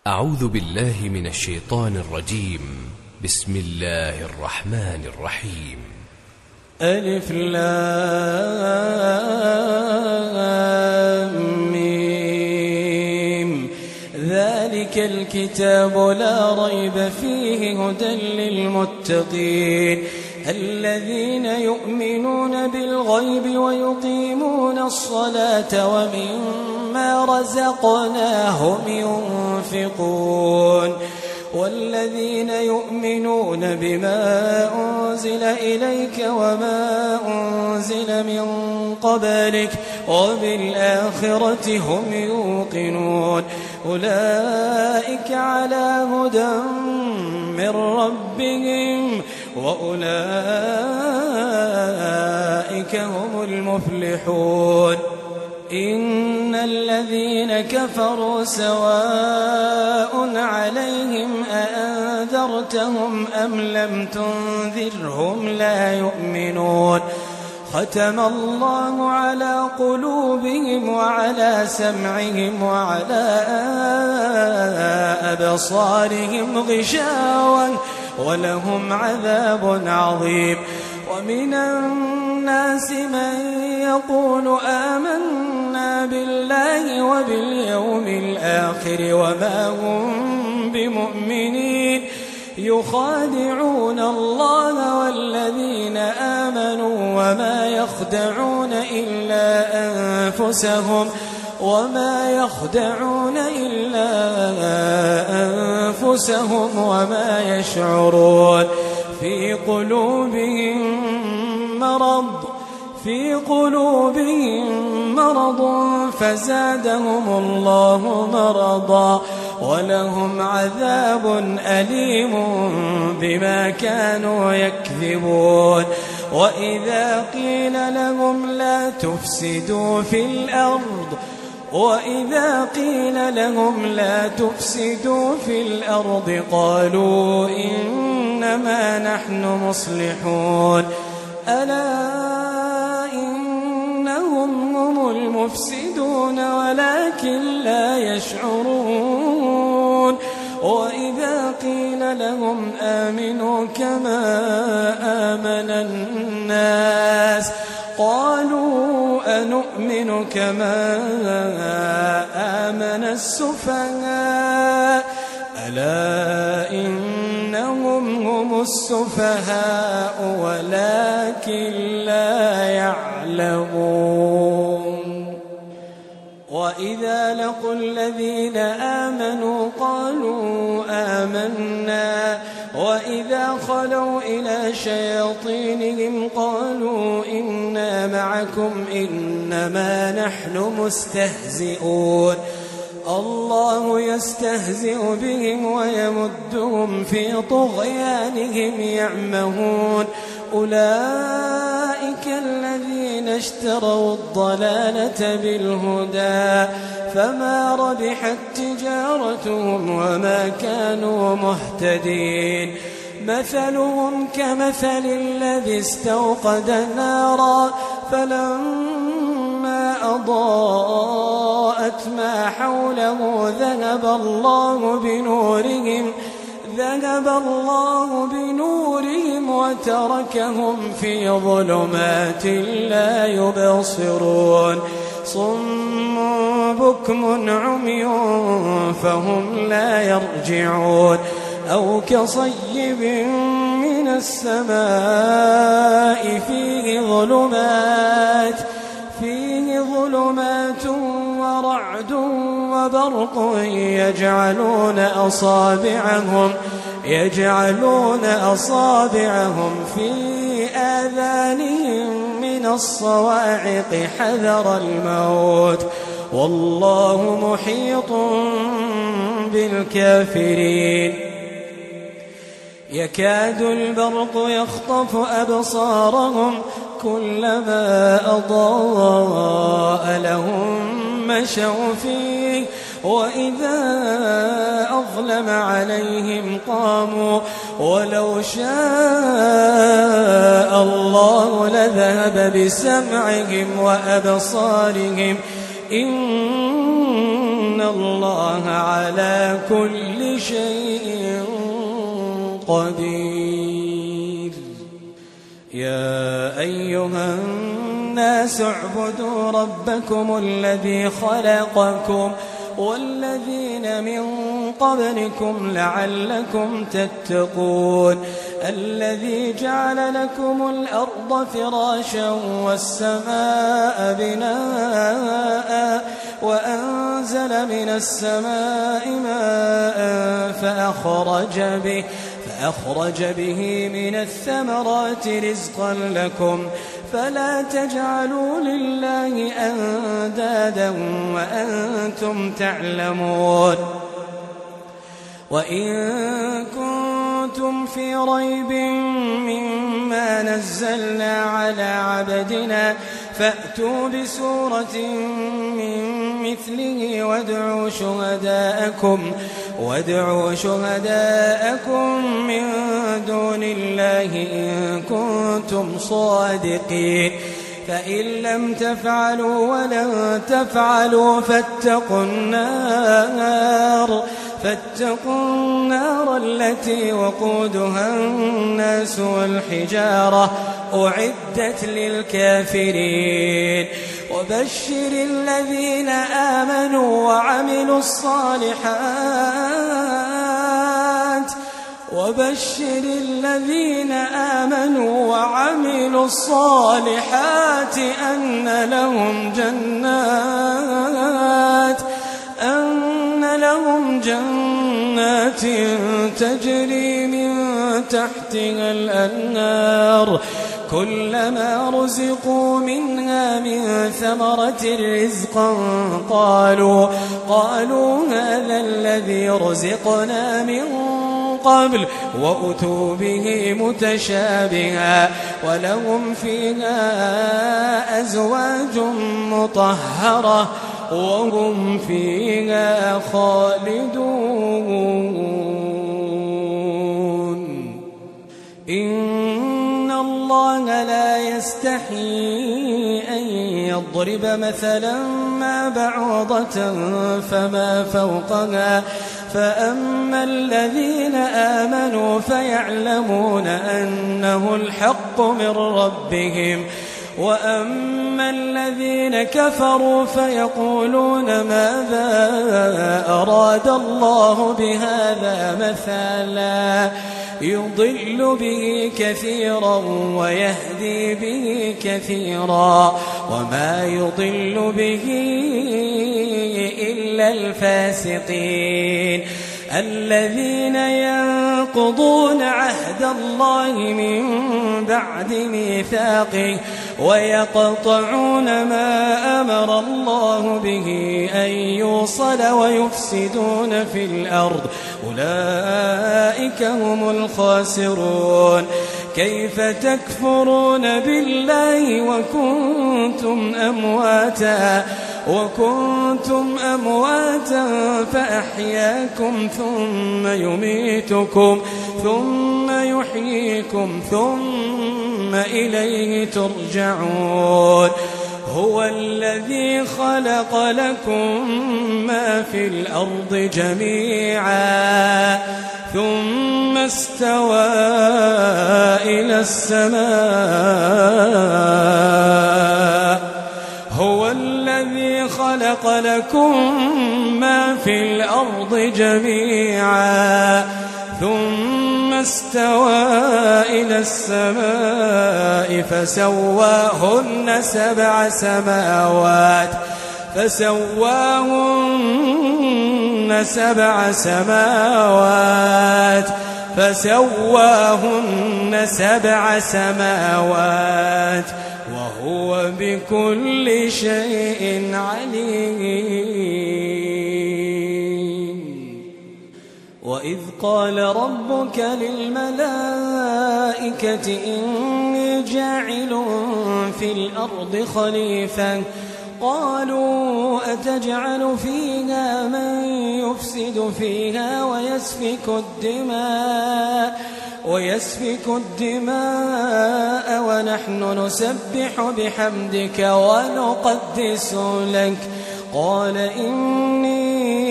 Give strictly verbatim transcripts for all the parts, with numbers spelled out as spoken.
أعوذ بالله من الشيطان الرجيم. بسم الله الرحمن الرحيم. ألف لام ميم. ذلك الكتاب لا ريب فيه هدى للمتقين الذين يؤمنون بالغيب ويقيمون الصلاة ومما رزقناهم ينفقون والذين يؤمنون بما أنزل إليك وما أنزل من قبلك وبالآخرة هم يوقنون أولئك على هدى من ربهم وأولئك هم المفلحون. إن الذين كفروا سواء عليهم أأنذرتهم أم لم تنذرهم لا يؤمنون. ختم الله على قلوبهم وعلى سمعهم وعلى أبصارهم غشاوة ولهم عذاب عظيم. ومن الناس من يقول آمنا بالله وباليوم الآخر وما هم بمؤمنين يخادعون الله والذين آمنوا وما يخدعون إلا أنفسهم وما يخدعون إلا أنفسهم وما يشعرون. في قلوبهم مرض في قلوبهم مرض فزادهم الله مرضا ولهم عذاب أليم بما كانوا يكذبون. وإذا قيل لهم لا تفسدوا في الأرض وإذا قيل لهم لا تفسدوا في الأرض قالوا إنما نحن مصلحون. ألا إنهم هم المفسدون ولكن لا يشعرون. وإذا قيل لهم آمنوا كما آمن الناس قالوا أنؤمن كما آمن السفهاء. ألا إنهم هم السفهاء ولكن لا يعلمون. وإذا لقوا الذين آمنوا قالوا آمنا وإذا خلوا إلى شياطينهم قالوا إنا معكم إنما نحن مستهزئون. الله يستهزئ بهم ويمدهم في طغيانهم يعمهون. أولئك الذين اشتروا الضلالة بالهدى فما ربحت تجارتهم وما كانوا مهتدين. مثلهم كمثل الذي استوقد نارا فلما أضاءت ما حوله ذهب الله بنورهم ذهب الله بنورهم وتركهم في ظلمات لا يبصرون. صم بكم عمي فهم لا يرجعون. أو كصيب من السماء فيه ظلمات فيه ظلمات ورعد وبرق يجعلون أصابعهم يجعلون أصابعهم في آذانهم من الصواعق حذر الموت والله محيط بالكافرين. يكاد البرق يخطف أبصارهم كلما أضاء لهم مشوا فيه وإذا أظلم عليهم قاموا ولو شاء الله لذهب بسمعهم وأبصارهم إن الله على كل شيء قدير. يا أيها الناس اعبدوا ربكم الذي خلقكم والذين من قبلكم لعلكم تتقون الذي جعل لكم الأرض فراشا والسماء بناء وأنزل من السماء ماء فأخرج به فأخرج به من الثمرات رزقا لكم فلا تجعلوا لله أندادا وأنتم تعلمون. وإن كنتم في ريب مما نزلنا على عبدنا فأتوا بسورة من مثله وادعوا شهداءكم وادعوا شهداءكم من دون الله إن كنتم صادقين فإن لم تفعلوا ولن تفعلوا فاتقوا النار فاتقوا النار التي وقودها الناس والحجارة أعدت للكافرين. وبشر الذين آمنوا وعملوا الصالحات وبشر الذين آمنوا وعملوا الصالحات أن لهم جنات أن لهم جنات تجري من تحتها الأنهار كلما رزقوا منها من ثمرة رزقا قالوا قالوا هذا الذي رزقنا من قبل وأتوا به متشابها ولهم فيها أزواج مطهرة وهم فيها خالدون. إن الله لا يستحيي أن يضرب مثلا ما بعوضة فما فوقها فأما الذين آمنوا فيعلمون أنه الحق من ربهم وأما الذين كفروا فيقولون ماذا أراد الله بهذا مثلا يضل به كثيرا ويهدي به كثيرا وما يضل به إلا الفاسقين الذين ينقضون عهد الله من بعد ميثاقه ويقطعون ما أمر الله به أن يوصل ويفسدون في الأرض أولئك هم الخاسرون. كيف تكفرون بالله وكنتم أمواتا وكنتم أمواتا فأحياكم ثم يميتكم ثم يحييكم ثم إليه ترجعون. هو الذي خلق لكم ما في الأرض جميعا ثم استوى إلى السماء هو الذي خلق لكم ما في الأرض جميعا ثم استوى إلى السماء فسواهن سبع سماوات فسواهن سبع سماوات فسواهن سبع سماوات وهو بكل شيء عليم. وإذ قال ربك للملائكة إني جاعل في الأرض خليفة قالوا أتجعل فيها من يفسد فيها ويسفك الدماء ويسفك الدماء ونحن نسبح بحمدك ونقدس لك قال إني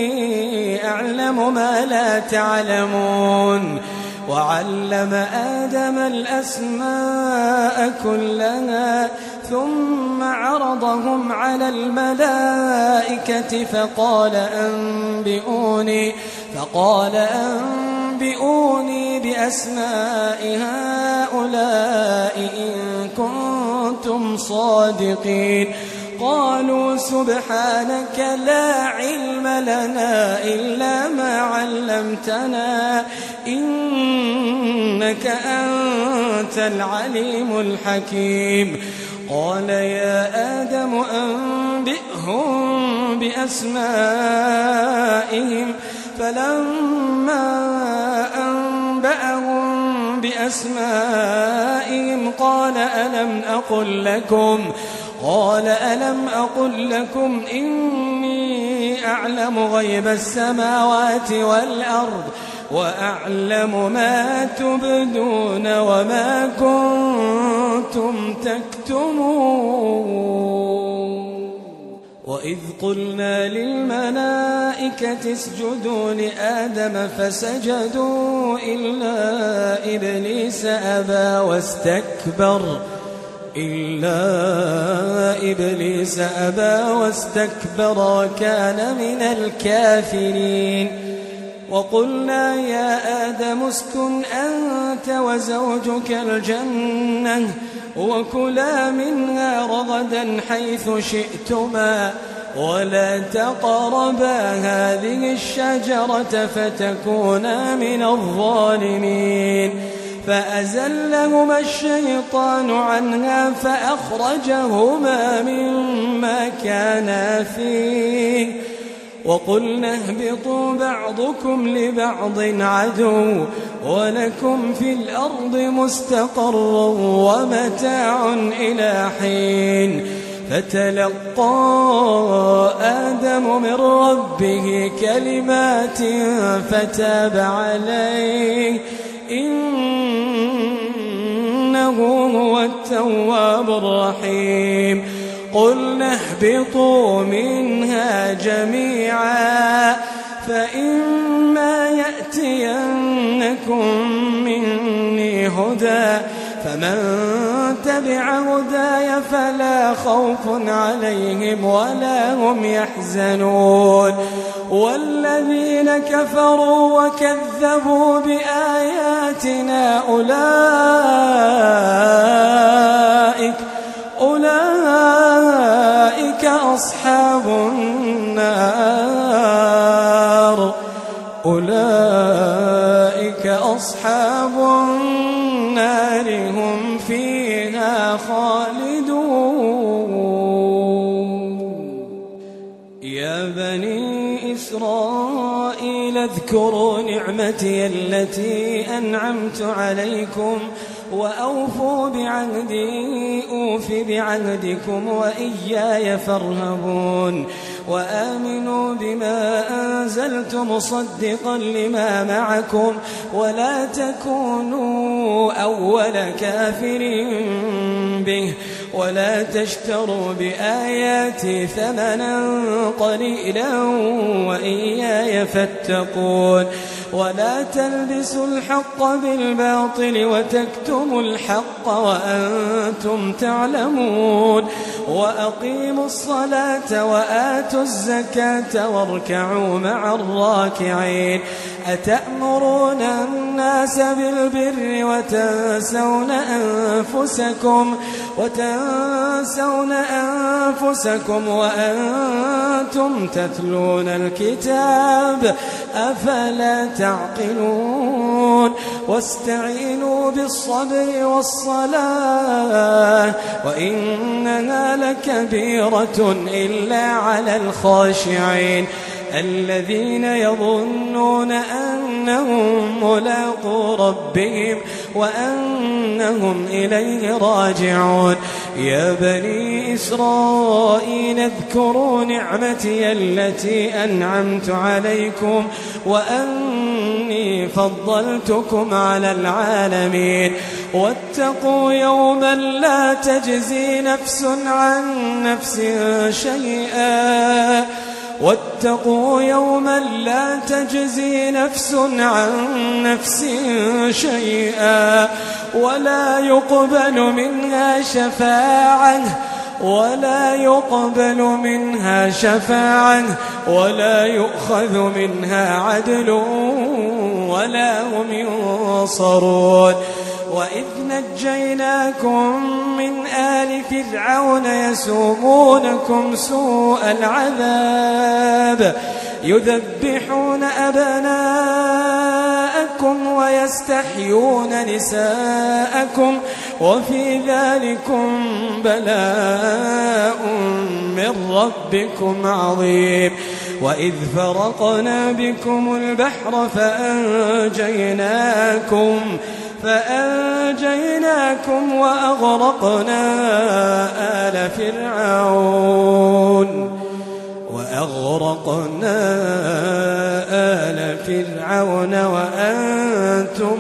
يعلم ما لا تعلمون وعلم آدم الأسماء كلها ثم عرضهم على الملائكة فقال أنبئوني فقال أنبئوني بأسماء هؤلاء إن كنتم صادقين قالوا سبحانك لا علم لنا إلا ما علمتنا إنك أنت العليم الحكيم قال يا آدم أنبئهم بأسمائهم فلما أنبأهم بأسمائهم قال ألم أقل لكم قال ألم أقل لكم إني أعلم غيب السماوات والأرض وأعلم ما تبدون وما كنتم تكتمون وإذ قلنا للملائكة اسجدوا لآدم فسجدوا إلا إبليس أبى واستكبر إلا إبليس أبى واستكبر وكان من الكافرين وقلنا يا آدم اسكن أنت وزوجك الجنة وكلا منها رغدا حيث شئتما ولا تقربا هذه الشجرة فتكونا من الظالمين فأزلهما الشيطان عنها فأخرجهما مما كانا فيه وقلنا اهبطوا بعضكم لبعض عدو ولكم في الأرض مستقر ومتاع إلى حين فتلقى آدم من ربه كلمات فتاب عليه إنه هو التواب الرحيم قلنا اهبطوا منها جميعا فإما يأتينكم مني هدى فمن تبع هداي فلا خوف عليهم ولا هم يحزنون والذين كفروا وكذبوا بآياتنا أولئك أولئك أصحاب النار أولئك أصحاب النار هم فيها خالدون يا بني إسرائيل اذكروا نعمتي التي أنعمت عليكم وأوفوا بعهدي أوف بعهدكم وإياي فارهبون وآمنوا بما أنزلت مصدقا لما معكم ولا تكونوا أول كافر به ولا تشتروا بآياتي ثمنا قليلا وإياي فاتقون ولا تلبسوا الحق بالباطل وتكتموا الحق وأنتم تعلمون وأقيموا الصلاة وآتوا الزكاة واركعوا مع الراكعين أتأمرون الناس بالبر وتنسون أنفسكم وتنسون أنفسكم وأنتم تتلون الكتاب أفلا تعقلون واستعينوا بالصبر والصلاة وإنها لكبيرة إلا على الخاشعين الذين يظنون أنهم ملاقو ربهم وأنهم إليه راجعون يا بني إسرائيل اذكروا نعمتي التي أنعمت عليكم وأني فضلتكم على العالمين واتقوا يوما لا تجزي نفس عن نفس شيئا واتقوا يوما لا تجزي نفس عن نفس شيئا ولا يقبل منها شفاعة ولا يقبل منها شفاعة ولا يؤخذ منها عدل ولا هم ينصرون. وإذ نجيناكم من آل فرعون يسومونكم سوء العذاب يذبحون أبناءكم ويستحيون نساءكم وفي ذلكم بلاء من ربكم عظيم. وإذ فرقنا بكم البحر فأنجيناكم فأنجيناكم وأغرقنا آل فرعون وأغرقنا آل فرعون وأنتم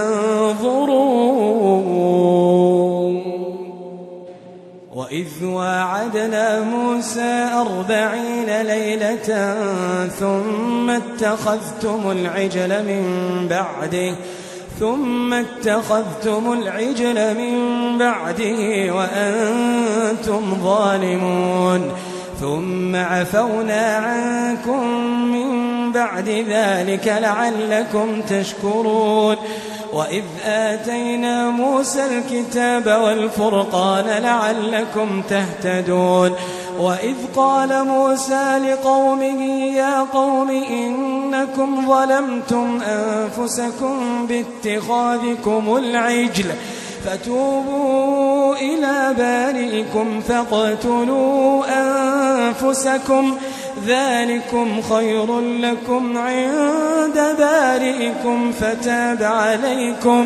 تنظرون. وإذ واعدنا موسى أربعين ليلة ثم اتخذتم العجل من بعده ثم اتخذتم العجل من بعده وأنتم ظالمون ثم عفونا عنكم من بعد ذلك لعلكم تشكرون. وإذ آتينا موسى الكتاب والفرقان لعلكم تهتدون. وإذ قال موسى لقومه يا قوم إنكم ظلمتم أنفسكم باتخاذكم العجل فتوبوا إلى بارئكم فاقتلوا أنفسكم ذلكم خير لكم عند بارئكم فتاب عليكم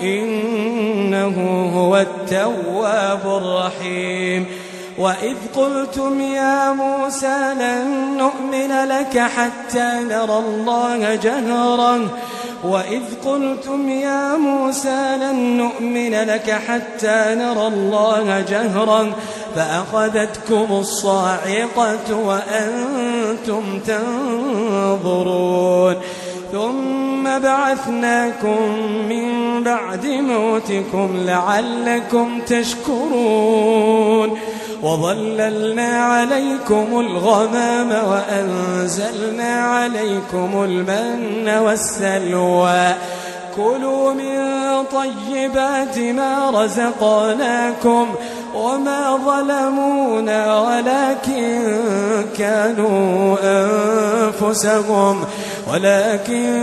إنه هو التواب الرحيم. وإذ قلتم يا موسى لن نؤمن لك حتى نرى الله جهرا وإذ قلتم يا موسى لن نؤمن لك حتى نرى الله جهرا فأخذتكم الصاعقة وأنتم تنظرون. ثم بعثناكم من بعد موتكم لعلكم تشكرون. وظللنا عليكم الغمام وأنزلنا عليكم المن والسلوى كلوا من طيبات ما رزقناكم وما ظلمونا ولكن كانوا أنفسهم ولكن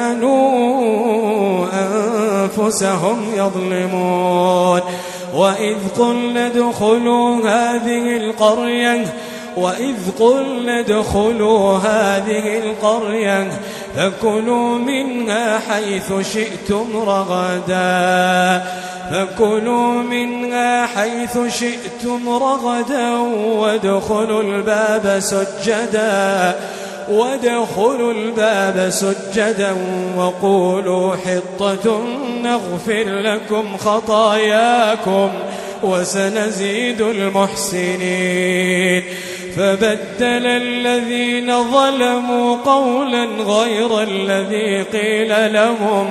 كانوا أنفسهم يظلمون. وإذ قلنا ادخلوا هذه القرية وإذ قلنا ادخلوا هذه القرية فكلوا منها حيث شئتم رغدا فكلوا منها حيث شئتم رغدا وادخلوا الباب سجدا وادخلوا الباب سجدا وقولوا حطة نغفر لكم خطاياكم وسنزيد المحسنين. فبدل الذين ظلموا قولا غير الذي قيل لهم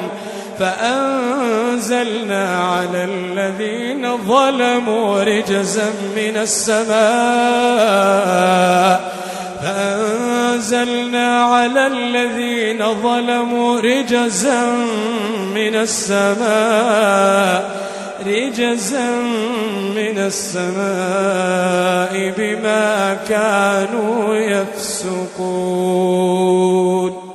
فأنزلنا على الذين ظلموا رجزا من السماء فأنزلنا على الذين ظلموا رجزا من السماء رجزا من السماء بما كانوا يفسقون.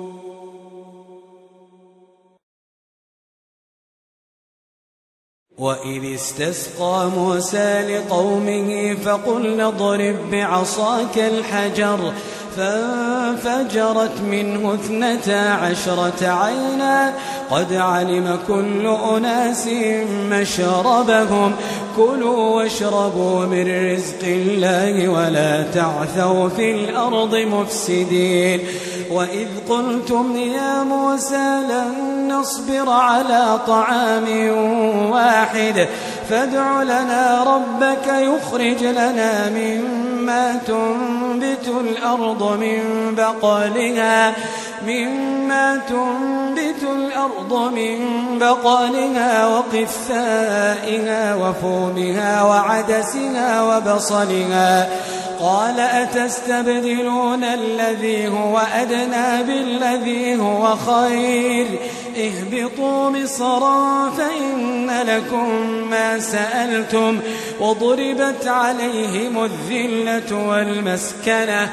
وإذ استسقى موسى لقومه فقلنا اضرب بعصاك الحجر فانفجرت منه اثنتا عشرة عينا قد علم كل أناس مشربهم كلوا واشربوا من رزق الله ولا تعثوا في الأرض مفسدين. وإذ قلتم يا موسى لن نصبر على طعام واحد فادع لنا ربك يخرج لنا مما تنبت تنبت الأرض من بقلها مما تنبت الأرض من بقلها وقثائها وفومها وعدسها وبصلها قال أتستبدلون الذي هو أدنى بالذي هو خير اهبطوا مصرا فإن لكم ما سألتم وضربت عليهم الذلة والمسكنة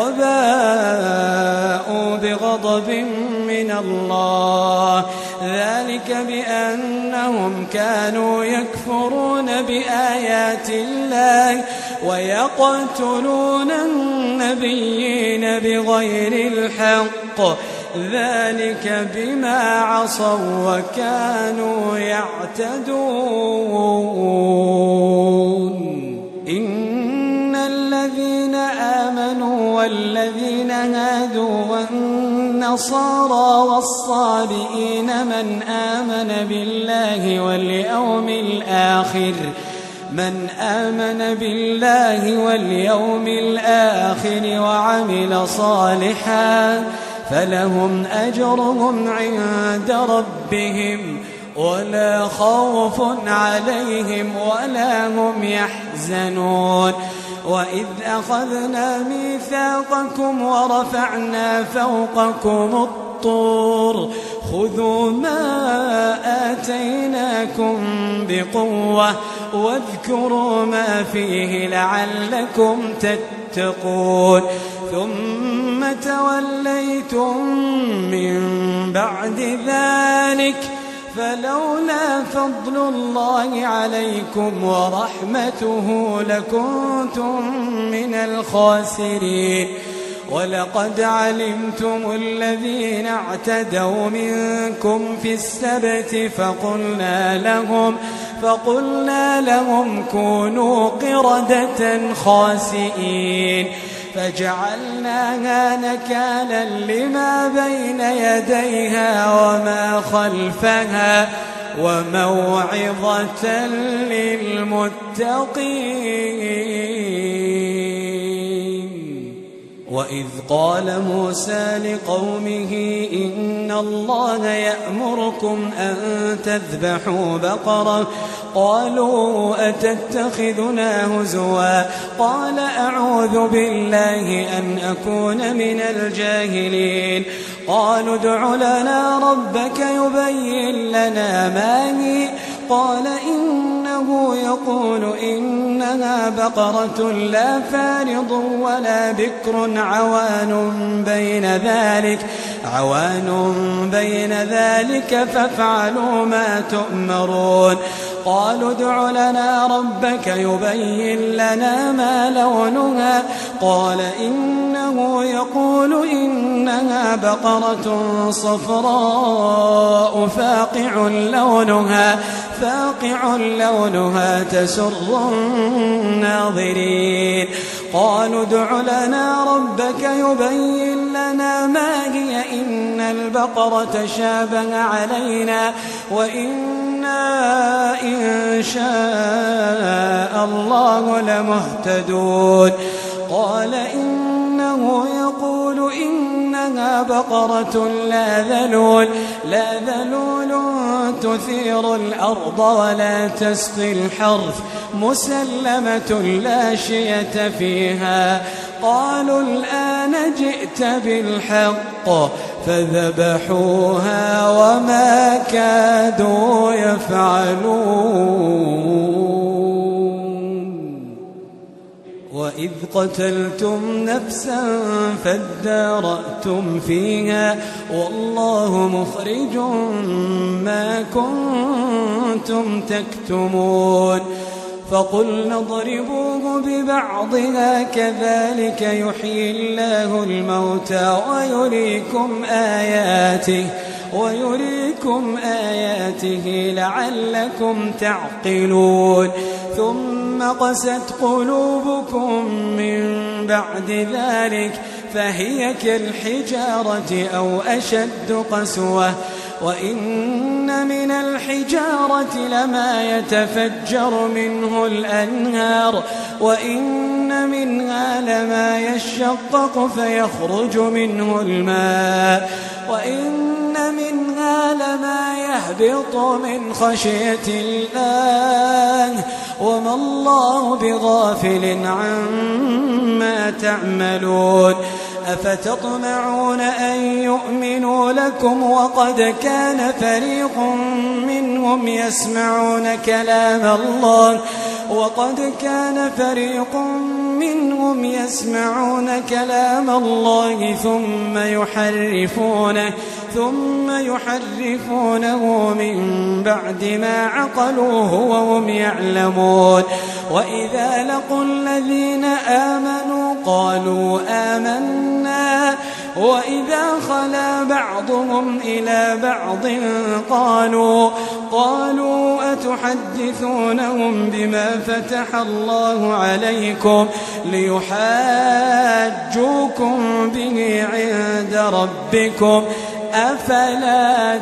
وباءوا بغضب من الله ذلك بأنهم كانوا يكفرون بآيات الله ويقتلون النبيين بغير الحق ذلك بما عصوا وكانوا يعتدون إن الذين آمنوا والذين هادوا والنصارى والصابئين من آمن بالله واليوم الآخر من آمن بالله واليوم الآخر وعمل صالحا فلهم أجرهم عند ربهم ولا خوف عليهم ولا هم يحزنون وإذ أخذنا ميثاقكم ورفعنا فوقكم الطور خذوا ما آتيناكم بقوة واذكروا ما فيه لعلكم تتقون ثم توليتم من بعد ذلك فلولا فضل الله عليكم ورحمته لكنتم من الخاسرين ولقد علمتم الذين اعتدوا منكم في السبت فقلنا لهم فقلنا لهم كونوا قردة خاسئين فجعلناها نكالا لما بين يديها وما خلفها وموعظة للمتقين وإذ قال موسى لقومه إن الله يأمركم أن تذبحوا بقرة قالوا أتتخذنا هزوا قال أعوذ بالله أن أكون من الجاهلين قالوا ادع لنا ربك يبين لنا ما هي قال إنه يقول إنها بقرة لا فارض ولا بكر عوان بين ذلك عوان بين ذلك فافعلوا ما تؤمرون قالوا ادع لنا ربك يبين لنا ما لونها قال إنه يقول إنها بقرة صفراء فاقع لونها فاقع لونها تسر الناظرين قالوا ادع لنا ربك يبين لنا ما هي إن البقرة شابه علينا وإنا إن شاء الله لمهتدون قال إنه يقول إنها بقرة لا ذلول لا ذلول تثير الأرض ولا تسقي الحرث مسلمة لا شية فيها قالوا الآن جئت بالحق فذبحوها وما كادوا يفعلون وإذ قتلتم نفسا فادارأتم فيها والله مخرج ما كنتم تكتمون فقلنا اضربوه ببعضها كذلك يحيي الله الموتى ويريكم آياته ويريكم آياته لعلكم تعقلون ثم قست قلوبكم من بعد ذلك فهي كالحجارة أو أشد قسوة وإن من الحجارة لما يتفجر منه الأنهار وإن منها لما يشقق فيخرج منه الماء وإن منها لما يهبط من خشية الله وما الله بغافل عما تعملون أفتطمعون أن يؤمنوا لكم وقد كان فريق منهم يسمعون كلام الله وقد كان فريق منهم يسمعون كلام الله ثم يحرفونه ثم يحرفونه من بعد ما عقلوه وهم يعلمون وإذا لقوا الذين آمنوا قالوا آمنا وإذا خلا بعضهم إلى بعض قالوا قالوا أتحدثونهم بما فتح الله عليكم ليحاجوكم به عند ربكم أفلا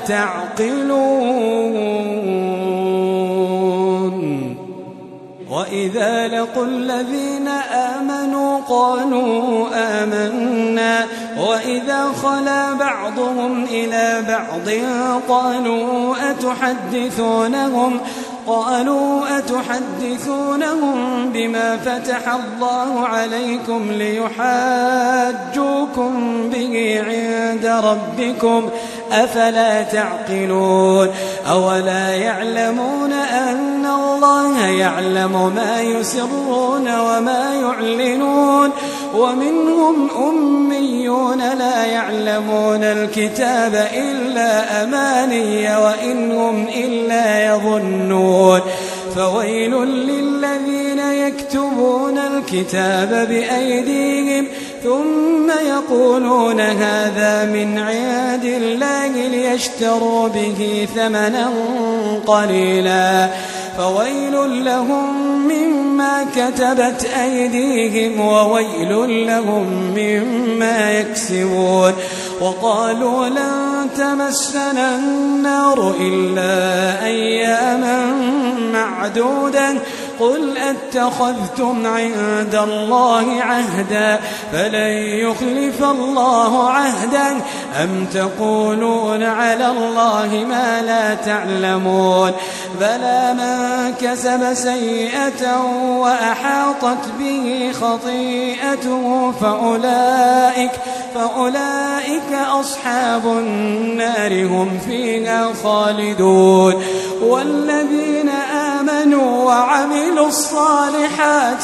تعقلون وإذا لقوا الذين آمنوا قالوا آمنا وإذا خلا بعضهم إلى بعض قالوا أتحدثونهم قالوا أتحدثونهم بما فتح الله عليكم ليحاجوكم به عند ربكم أفلا تعقلون أولا يعلمون أن الله يعلم ما يسرون وما يعلنون ومنهم أميون لا يعلمون الكتاب إلا أماني وإنهم إلا يظنون فويل للذين يكتبون الكتاب بأيديهم ثم يقولون هذا من عند الله ليشتروا به ثمنا قليلا فويل لهم مما كتبت أيديهم وويل لهم مما يكسبون وقالوا لن تمسنا النار إلا أياما معدودا قل أتخذتم عند الله عهدا فلن يخلف الله عهدا أم تقولون على الله ما لا تعلمون بلى من كسب سيئة وأحاطت به خطيئته فأولئك, فأولئك أصحاب النار هم فيها خالدون والذين آمنوا وعملوا الصالحات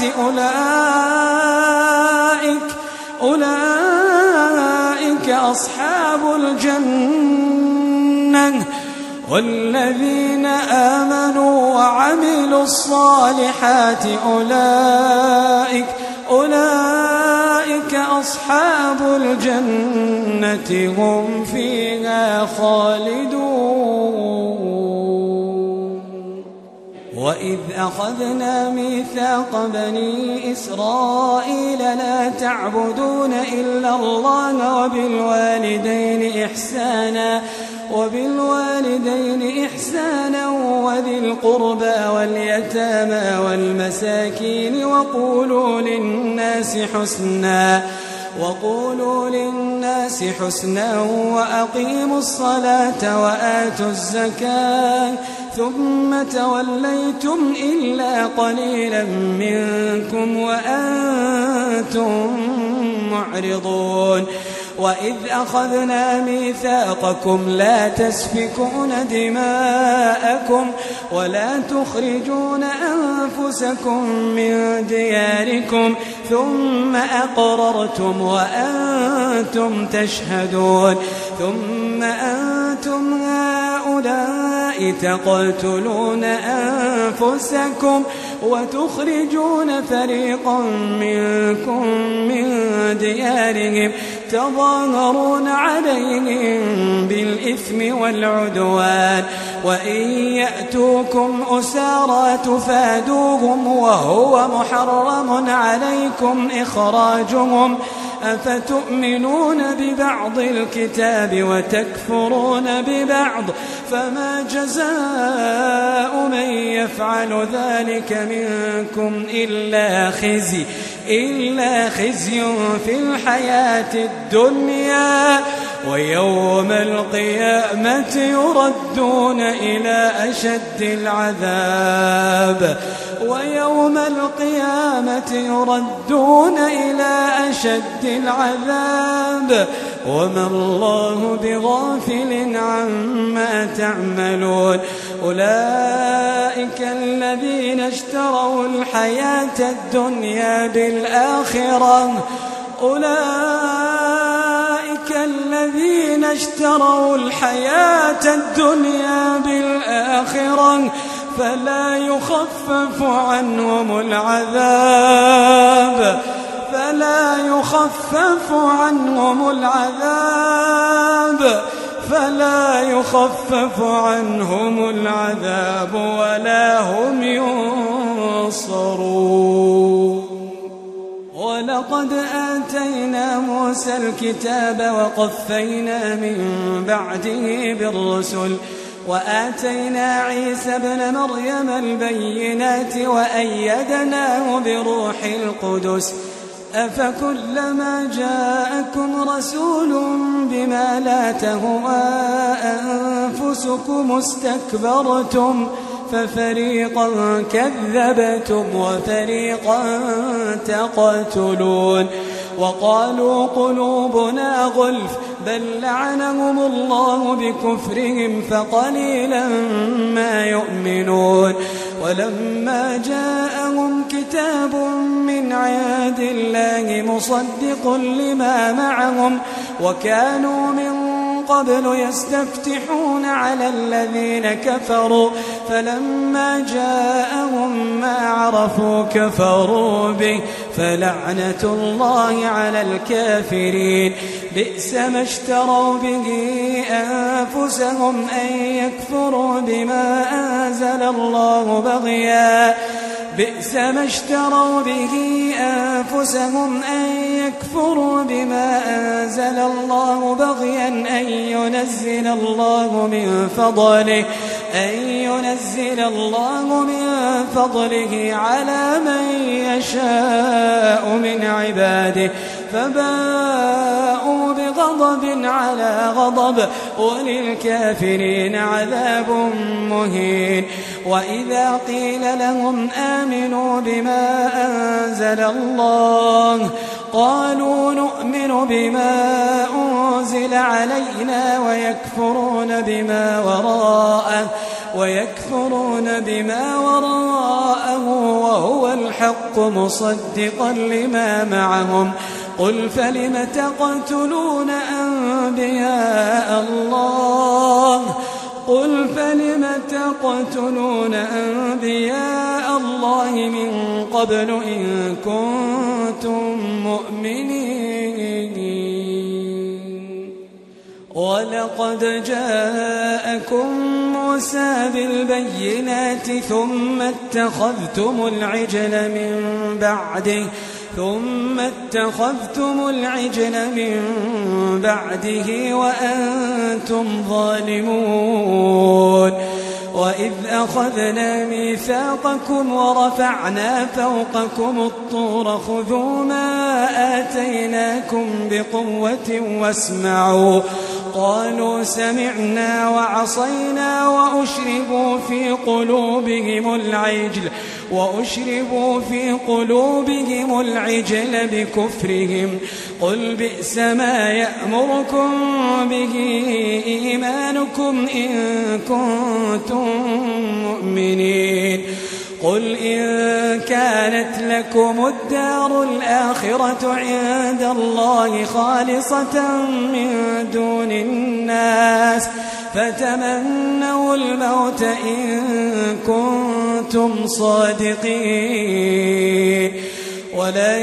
أولئك, أولئك أصحاب الجنة والذين آمنوا وعملوا الصالحات أولئك, أولئك أصحاب الجنة هم فيها خالدون وإذ أخذنا ميثاق بني إسرائيل لا تعبدون إلا الله وبالوالدين إحسانا وبالوالدين إحسانا وذي القربى واليتامى والمساكين وقولوا للناس حسنا وقولوا للناس حسنا وأقيموا الصلاة وآتوا الزكاة ثم توليتم إلا قليلا منكم وأنتم معرضون وإذ أخذنا ميثاقكم لا تسفكون دماءكم ولا تخرجون أنفسكم من دياركم ثم أقررتم وأنتم تشهدون ثم أنتم هؤلاء تقتلون أنفسكم وتخرجون فريقا منكم من ديارهم تظاهرون عليهم بالإثم والعدوان وإن يأتوكم أسارى تفادوهم وهو محرم عليكم إخراجهم أفتؤمنون ببعض الكتاب وتكفرون ببعض فما جزاء من يفعل ذلك منكم إلا خزي إلا خزي في الحياة الدنيا ويوم القيامة يردون إلى أشد العذاب ويوم القيامة يردون إلى أشد العذاب وما الله بغافل عما تعملون أولئك الذين اشتروا الحياة الدنيا بالآخرة أولئك الذين اشتروا الحياة الدنيا بالآخرة فلا يخفف عنهم العذاب فلا يخفف عنهم العذاب فلا يخفف عنهم العذاب ولا هم ينصرون. ولقد آتينا موسى الكتاب وقفينا من بعده بالرسل وآتينا عيسى ابن مريم البينات وأيدناه بروح القدس أفكلما جاءكم رسول بما لا تهوى أنفسكم استكبرتم ففريقا كذبتم وفريقا تقتلون وقالوا قلوبنا غلف بل لعنهم الله بكفرهم فقليلا ما يؤمنون. ولما جاءهم كتاب من عند الله مصدق لما معهم وكانوا من قبل يستفتحون على الذين كفروا فلما جاءهم ما عرفوا كفروا به فلعنة الله على الكافرين. بئس ما اشتروا به أنفسهم أن يكفروا بما أنزل الله بغيا بئس ما اشتروا به أنفسهم أن يكفروا بما أنزل الله بغيا أن ينزل الله من فضله أن ينزل الله من فضله على من يشاء من عباده فباءوا بغضب على غضب وللكافرين عذاب مهين. وإذا قيل لهم آمنوا بما أنزل الله قالوا نؤمن بما أنزل علينا ويكفرون بما وراءه ويكفرون بما وراءه وهو الحق مصدقا لما معهم قل فلم تقتلون أنبياء الله قل فلم تقتلون أنبياء الله من قبل إن كنتم مؤمنين. ولقد جاءكم موسى بالبينات ثم اتخذتم العجل من بعده ثم اتخذتم العجل من بعده وأنتم ظالمون. وإذ أخذنا ميثاقكم ورفعنا فوقكم الطور خذوا ما آتيناكم بقوة واسمعوا قالوا سمعنا وعصينا وأشربوا في قلوبهم العجل وأشربوا في قلوبهم العجل بكفرهم قل بئس ما يأمركم به إيمانكم إن كنتم مؤمنين. قل إن كانت لكم الدار الآخرة عند الله خالصة من دون الناس فتمنوا الموت إن كنتم صادقين ولن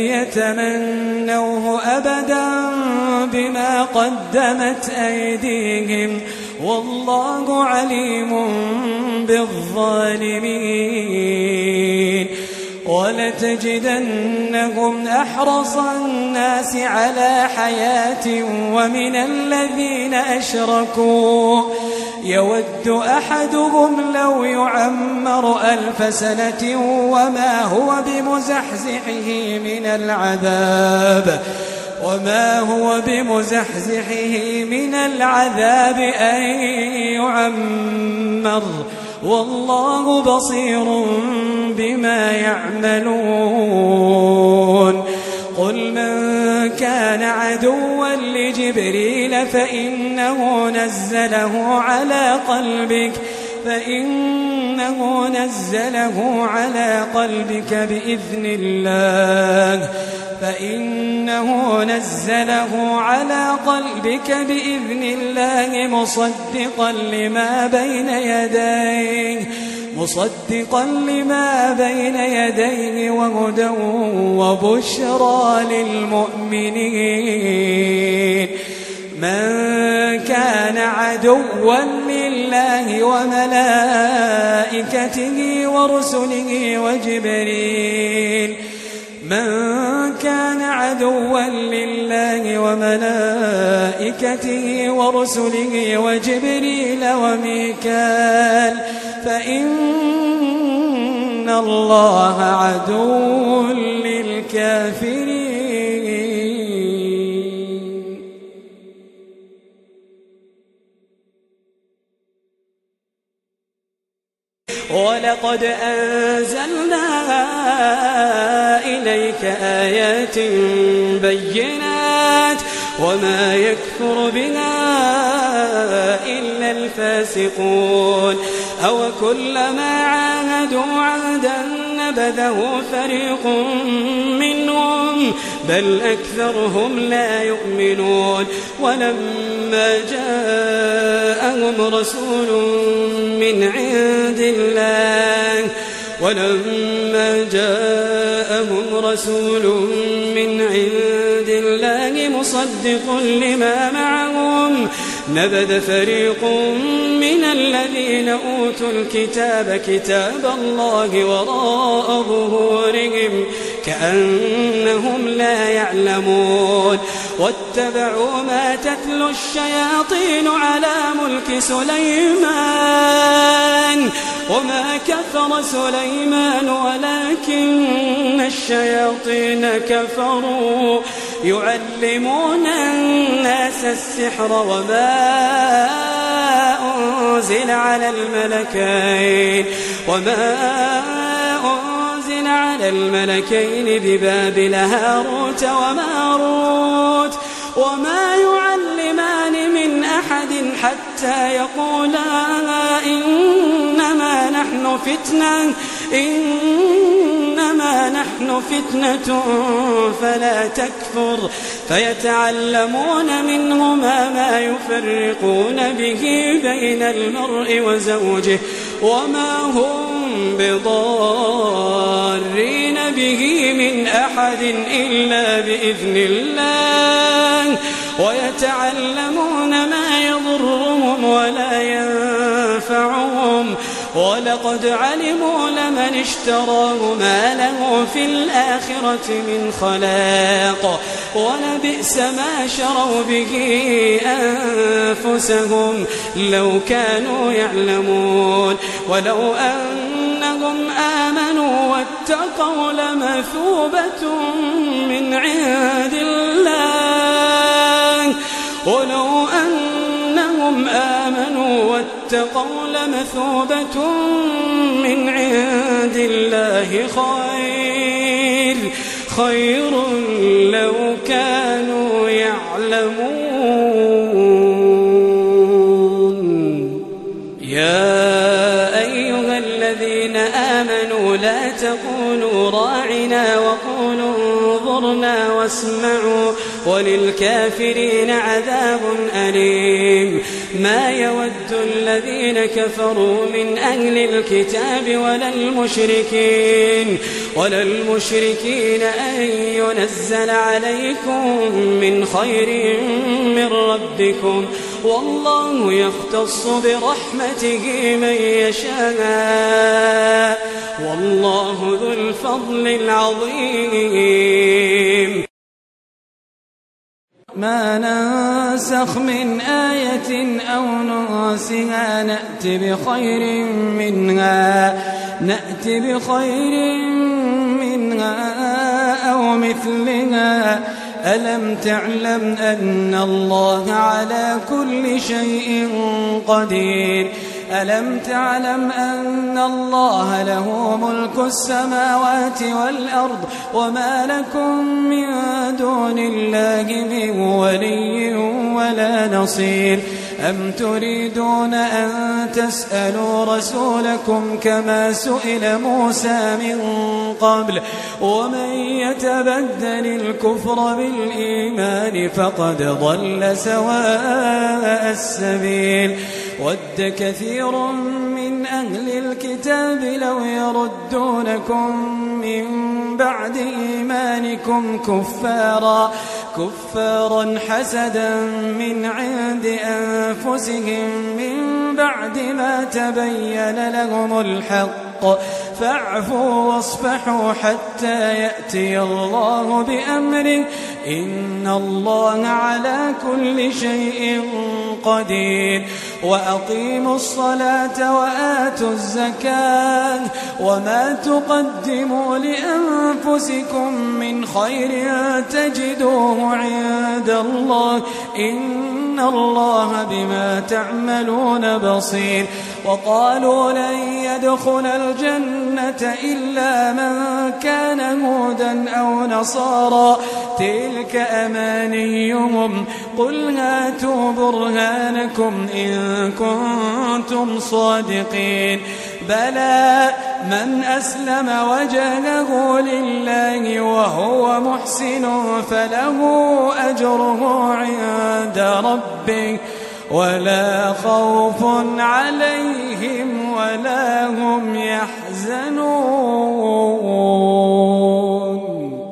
يتمنوه أبدا بما قدمت أيديهم والله عليم بالظالمين. ولتجدنهم أحرص الناس على حياة ومن الذين أشركوا يود أحدهم لو يعمر ألف سنة وما هو بمزحزحه من العذاب وما هو بمزحزحه من العذاب أن يعمر والله بصير بما يعملون قل من كان عدوا لجبريل فإنه نزله على قلبك فإنه نزله على قلبك بإذن الله فإنه نزله على قلبك بإذن الله مصدقا لما بين يديه مصدقا لما بين يديه وهدى وبشرى للمؤمنين من كان عدوا لله وملائكته ورسله وجبريل من كان عدوا لله وملائكته ورسله وجبريل وميكال فإن الله عدو للكافرين ولقد أنزلنا إليك آيات بينات وما يكفر بها إلا الفاسقون أو كلما عاهدوا عهدا نبذه فريق منهم بل أكثرهم لا يؤمنون ولما جاءهم رسول من عند الله ولما جاءهم رسول من عند الله مصدق لما معهم نبذ فريق من الذين أوتوا الكتاب كتاب الله وراء ظهورهم كأنهم لا يعلمون واتبعوا ما تتلو الشياطين على ملك سليمان وما كفر سليمان ولكن الشياطين كفروا يعلمون الناس السحر وما أنزل على الملكين وما أنزل على الملكين ببابل هاروت وماروت وما يعلمان من أحد حتى يقولا إنما نحن فتنة إنما نحن فتنة فلا تكفر فيتعلمون منهما ما يفرقون به بين المرء وزوجه وما هم بضارين به من أحد إلا بإذن الله ويتعلمون ما يضرهم ولا ينفعهم ولقد علموا لمن اشتراه ما له في الآخرة من خلاق ولبئس ما شروا به أنفسهم لو كانوا يعلمون ولو أنهم آمنوا واتقوا لمثوبة من عند الله ولو أنهم آمنوا واتقوا لمثوبة من عند الله خير خير لو كانوا يعلمون يا أيها الذين آمنوا لا تقولوا راعنا وقولوا انظرنا واسمعوا وللكافرين عذاب أليم. ما يود الذين كفروا من أهل الكتاب ولا المشركين ولا المشركين أن ينزل عليكم من خير من ربكم، والله يختص برحمته من يشاء، والله ذو الفضل العظيم. ما ننسخ من آية أو ننسها نأت بخير منها نأت بخير منها أو مثلها. ألم تعلم أن الله على كل شيء قدير؟ ألم تعلم أن الله له ملك السماوات والأرض وما لكم من دون الله من ولي ولا نصير؟ أم تريدون أن تسألوا رسولكم كما سئل موسى من قبل؟ ومن يتبدل الكفر بالإيمان فقد ضل سواء السبيل. ود كثير من أهل الكتاب لو يردونكم من بعد إيمانكم كفارا كفارا حسدا من عند أنفسهم من بعد ما تبين لهم الحق، فاعفوا واصفحوا حتى يأتي الله بأمره، إن الله على كل شيء قدير. وأقيموا الصلاة وآتوا الزكاة وما تقدموا لأنفسكم من خير تجدوه عند الله، إن الله بما تعملون بصير. وقالوا لن يدخل الجنة إلا من كان هودا أو نصارى، تلك أمانيهم، قل هاتوا برهانكم إن كنتم صادقين. بلى من أسلم وجهه لله وهو محسن فله أجره عند ربه ولا خوف عليهم ولا هم يحزنون.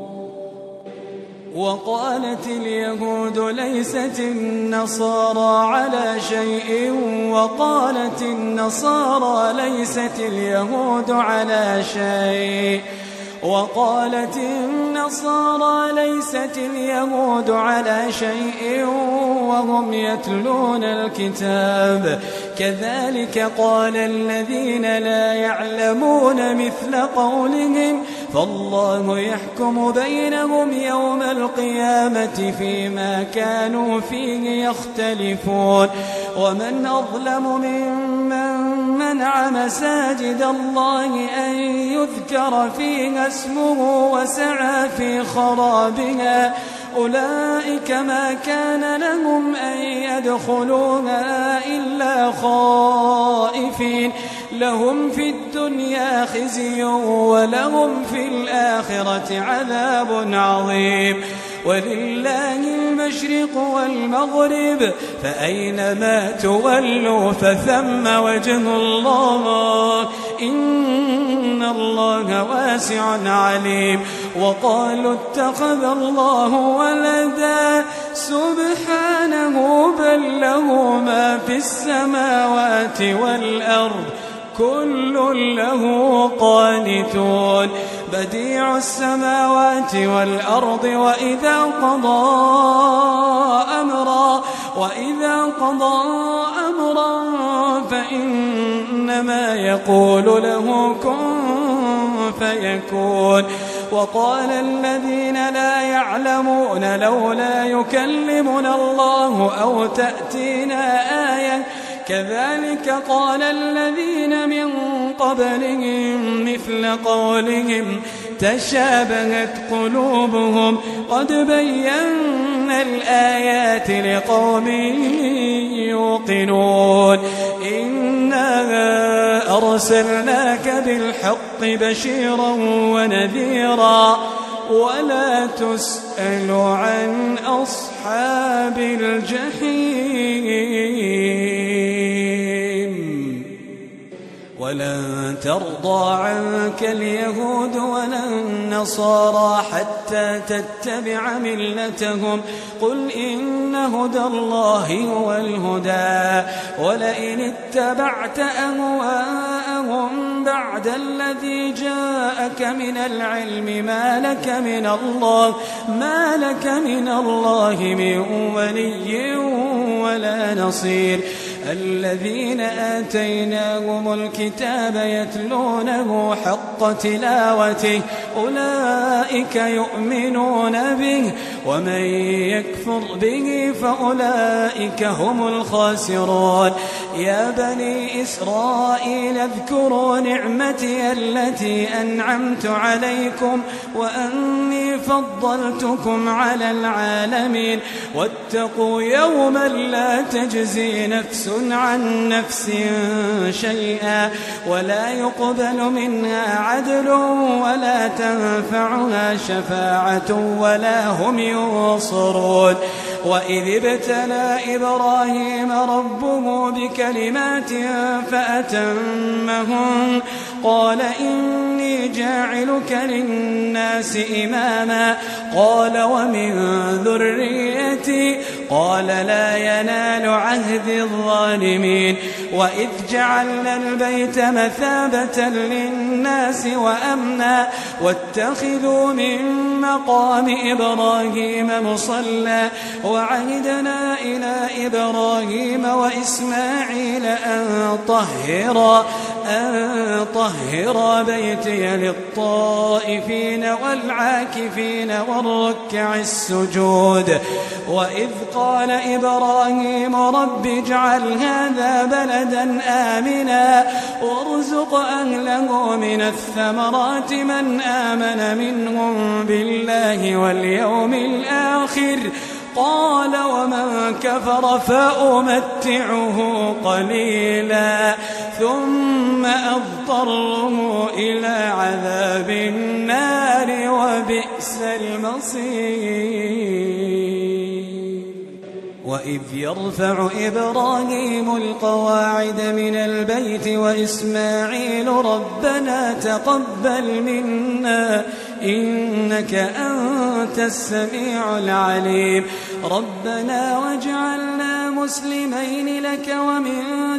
وقالت اليهود ليست النصارى على شيء وقالت النصارى ليست اليهود على شيء وقالت النصارى ليست اليهود على شيء وهم يتلون الكتاب، كذلك قال الذين لا يعلمون مثل قولهم، فالله يحكم بينهم يوم القيامة فيما كانوا فيه يختلفون. ومن أظلم ممن منع مساجد الله أن يذكر فيها اسمه وسعى في خرابها، أولئك ما كان لهم أن يدخلوها إلا خائفين، لهم في الدنيا خزي ولهم في الآخرة عذاب عظيم. ولله المشرق والمغرب، فأينما تولوا فثم وجه الله، إن الله واسع عليم. وقالوا اتخذ الله ولدا، سبحانه بل له ما في السماوات والأرض، كل له قانتون. بديع السماوات والأرض وإذا قضى أمرا وإذا قضى أمرا فإنما يقول له كن فيكون. وقال الذين لا يعلمون لولا يكلمنا الله أو تأتينا آية، كذلك قال الذين من قبلهم مثل قولهم تشابهت قلوبهم، قد بينا الآيات لقوم يوقنون. إنا أرسلناك بالحق بشيرا ونذيرا ولا تسأل عن أصحاب الجحيم. ولن ترضى عنك اليهود ولا النصارى حتى تتبع ملتهم قل إن هدى الله هو الهدى ولئن اتبعت أهواءهم بعد الذي جاءك من العلم ما لك من الله ما لك من الله من ولي ولا نصير. الذين آتيناهم الكتاب يتلونه حق تلاوته أولئك يؤمنون به ومن يكفر به فأولئك هم الخاسرون. يا بني إسرائيل اذكروا نعمتي التي أنعمت عليكم وأني فضلتكم على العالمين واتقوا يوما لا تجزي نفس عن نفس شيئا ولا يقبل منها عدل ولا تنفعها شفاعة ولا هم ينصرون. وإذ ابتلى إبراهيم ربه بكلمات فأتمهن قال إني جاعلك للناس إماما قال ومن ذريتي قال لا ينال عهد الظالمين. وإذ جعلنا البيت مثابة للناس وأمنا واتخذوا من مقام إبراهيم مصلى وعهدنا إلى إبراهيم وإسماعيل أن طهرا أن طهر بيتي للطائفين والعاكفين والركع السجود. وإذ قال إبراهيم رب اجعل هذا بلدا آمنا وارزق أهله من الثمرات من آمن منهم بالله واليوم الآخر قال ومن كفر فأمتعه قليلا ثم أضطره إلى عذاب النار وبئس المصير. وإذ يرفع إبراهيم القواعد من البيت وإسماعيل ربنا تقبل منا إنك أنت السميع العليم ربنا واجعلنا مسلمين لك ومن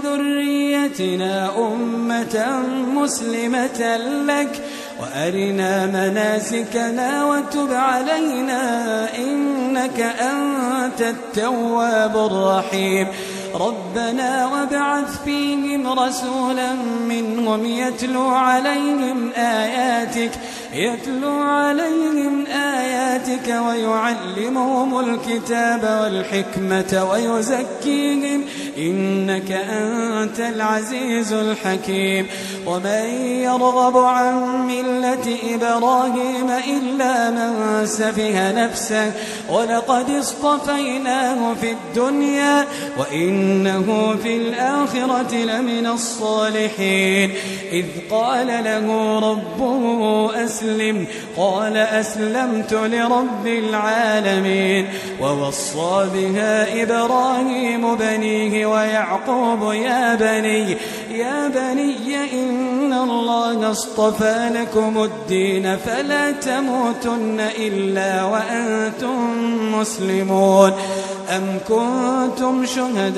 ذريتنا أمة مسلمة لك وأرنا مناسكنا وتب علينا إنك أنت التواب الرحيم. ربنا وابعث فيهم رسولا منهم يتلو عليهم آياتك يتلو عليهم آياتك ويعلمهم الكتاب والحكمة ويزكيهم إنك أنت العزيز الحكيم. ومن يرغب عن ملة إبراهيم إلا من سفه نفسه ولقد اصطفيناه في الدنيا وإنه في الآخرة لمن الصالحين. إذ قال له ربه أسلم قال أسلمت لرب العالمين. ووصى بها إبراهيم بنيه ويعقوب يا بني يا بني إن الله اصطفى لكم الدين فلا تموتن إلا وأنتم مسلمون. أم كنتم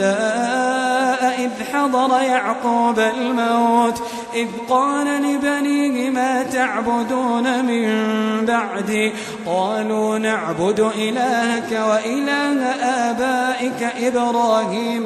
شهداء إذ حضر يعقوب الموت إذ قال لبنيه ما تعبدون من بعدي قالوا نعبد إلهك وإله آبائك إبراهيم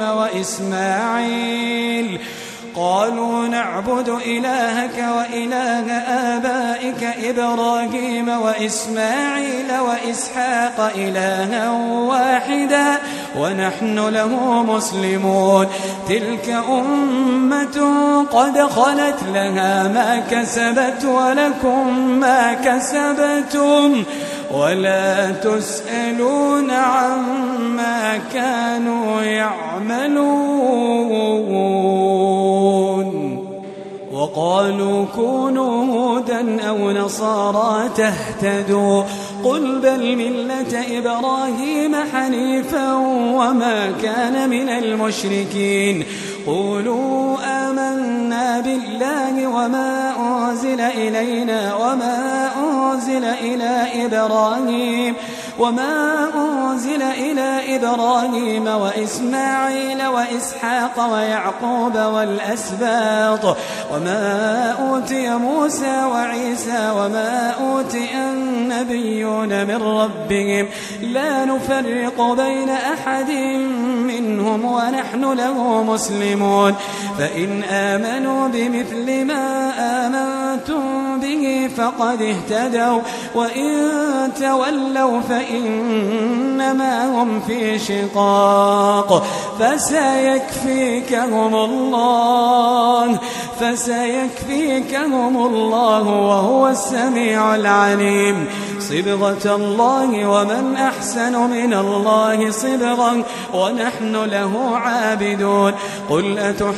وإسماعيل قالوا نعبد إلهك وإله آبائك إبراهيم وإسماعيل وإسحاق إلها واحدا ونحن له مسلمون. تلك أمة قد خلت لها ما كسبت ولكم ما كسبتم ولا تسألون عما كانوا يعملون. وقال قالوا كونوا هودا أو نصارى تهتدوا قل بل ملة إبراهيم حنيفا وما كان من المشركين قولوا آمنا بالله وما أنزل إلينا وما أنزل إلى إبراهيم وما أنزل إلى إبراهيم وإسماعيل وإسحاق ويعقوب والأسباط وما أوتي موسى وعيسى وما أوتي النبيون من ربهم لا نفرق بين أحد منهم ونحن له مسلمون فإن آمنوا بمثل ما آمنتم به فقد اهتدوا وإن تولوا فإنما هم في شقاق فسيكفيكهم الله فسيكفيكهم الله وهو السميع العليم صبغة الله ومن أحسن من الله صبغا ونحن له عابدون قل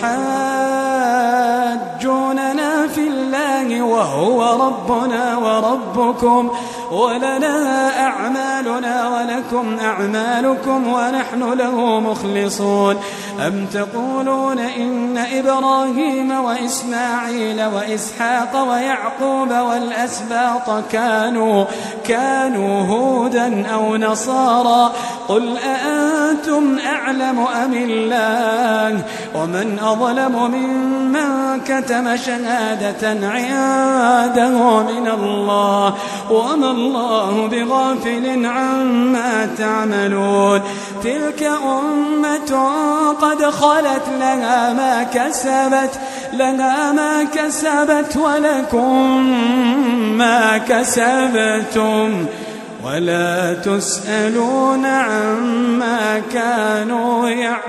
أتحاجوننا في الله وهو ربنا وربكم ولنا أعمالنا ولكم أعمالكم ونحن له مخلصون أم تقولون إن إبراهيم وإسماعيل وإسحاق ويعقوب والأسباط كانوا كانوا هودا أو نصارى قل أأنتم أعلم أم الله ومن أظلم ممن كتم شهادة عنده من الله وما الله بغافل عما تعملون تلك أمة قد خلت لها ما كسبت لها ما كسبت ولكم ما كسبتم ولا تسألون عما كانوا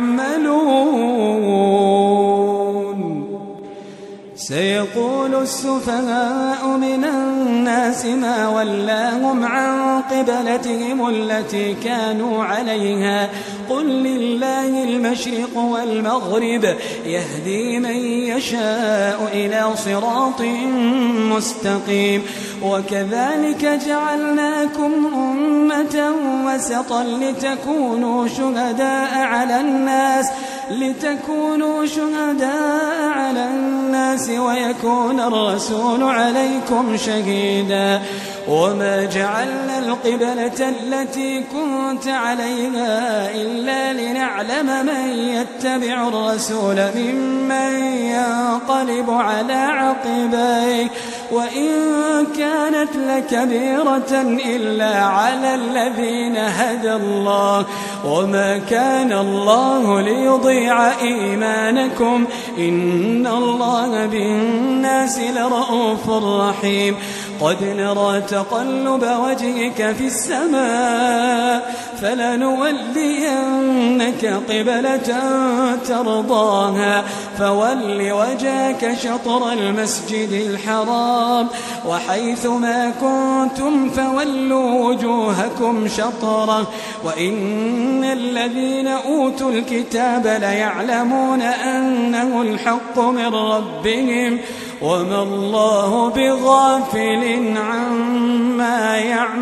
يعملون سيقول السفهاء من الناس ما ولاهم عن قبلتهم التي كانوا عليها قل لله المشرق والمغرب يهدي من يشاء إلى صراط مستقيم وكذلك جعلناكم أمة وسطا لتكونوا شهداء على الناس لتكونوا شهداء على الناس ويكون الرسول عليكم شهيدا وما جعلنا القبلة التي كنت عليها إلا لنعلم من يتبع الرسول ممن ينقلب على عقبيه وإن كانت لكبيرة إلا على الذين هدى الله وما كان الله ليضيع إيمانكم إن الله بالناس لرؤوف رحيم قد نرى تقلب وجهك في السماء فلنولينك قبلة ترضاها فول وجهك شطر المسجد الحرام وحيث ما كنتم فولوا وجوهكم شطره وإن الذين أوتوا الكتاب ليعلمون أنه الحق من ربهم وما الله بغافل عما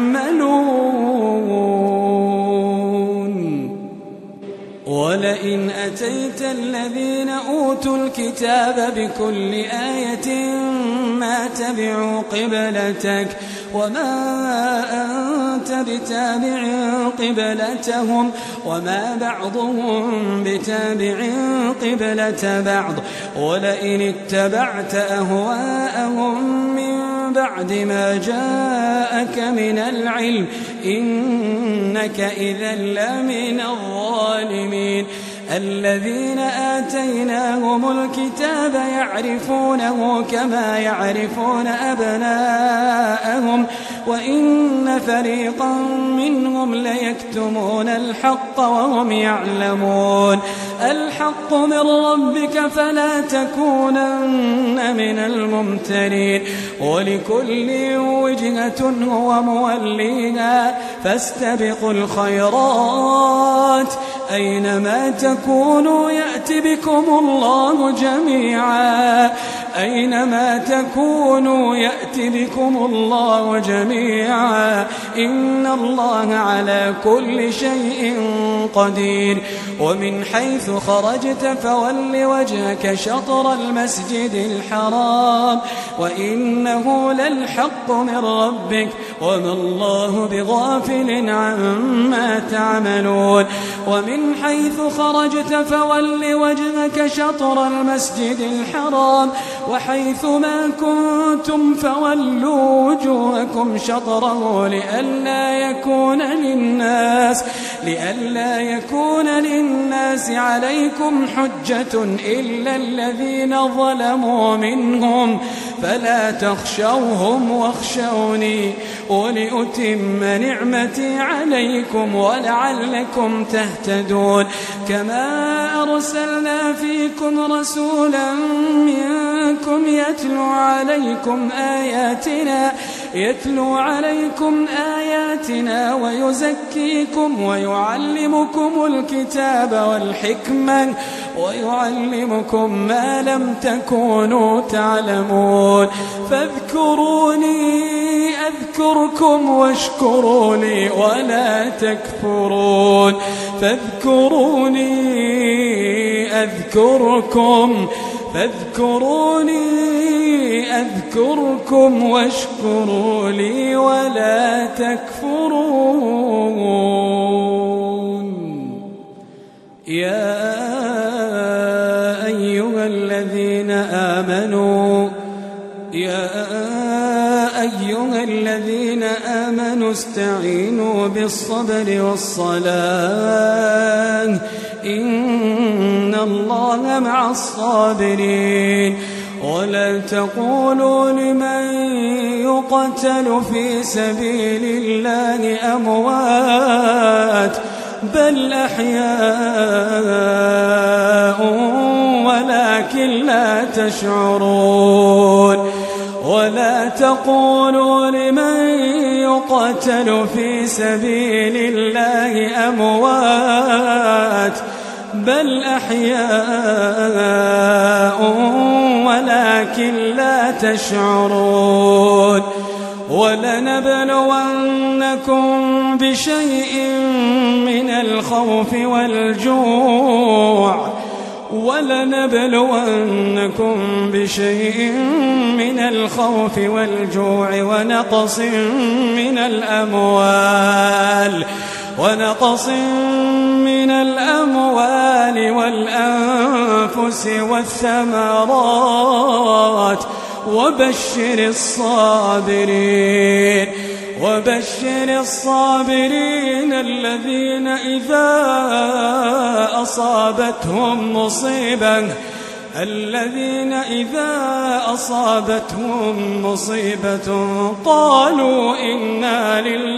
يعملون ولئن أتيت الذين أوتوا الكتاب بكل آية ما تبعوا قبلتك وما أنت بتابع قبلتهم وما بعضهم بتابع قبلة بعض ولئن اتبعت أهواءهم من بعد ما جاءك من العلم إنك إذا لمن الظالمين الذين آتيناهم الكتاب يعرفونه كما يعرفون أبناءهم وإن فريقا منهم ليكتمون الحق وهم يعلمون الحق من ربك فلا تكونن من الممترين ولكل وجهة هو موليها فاستبقوا الخيرات أينما تكونوا يأتي بكم الله جميعا أينما تكونوا يأت بكم الله جميعا إن الله على كل شيء قدير ومن حيث خرجت فول وجهك شطر المسجد الحرام وإنه للحق من ربك وما الله بغافل عما تعملون ومن حيث خرجت فول وجهك شطر المسجد الحرام وحيث ما كنتم فولوا وجوهكم شطره لئلا يكون للناس لئلا يكون للناس عليكم حجة إلا الذين ظلموا منهم فلا تخشوهم واخشوني ولأتم نعمتي عليكم ولعلكم تهتدون كما أرسلنا فيكم رسولا منكم يتلو عليكم آياتنا يتلو عليكم آياتنا ويزكيكم ويعلمكم الكتاب والحكمة ويعلمكم ما لم تكونوا تعلمون فاذكروني أذكركم واشكروا لي ولا تكفرون فاذكروني أذكركم فاذكروني أذكركم واشكروا لي ولا تكفرون يا أيها الذين آمنوا يا أيها الذين آمنوا استعينوا بالصبر والصلاة إن الله مع الصابرين ولا تقولوا لمن يقتل في سبيل الله أموات بل أحياء ولكن لا تشعرون ولا تقولوا لمن يقتل في سبيل الله أموات بل أحياء ولكن لا تشعرون ولنبلونكم بشيء من الخوف والجوع ولنبلونكم بشيء من الخوف والجوع ونقص من الأموال ونقص من الأموال والأنفس والثمرات وبشر الصابرين وبشر الصابرين الذين إذا أصابتهم مصيبة الذين إذا أصابتهم مصيبة قالوا إنا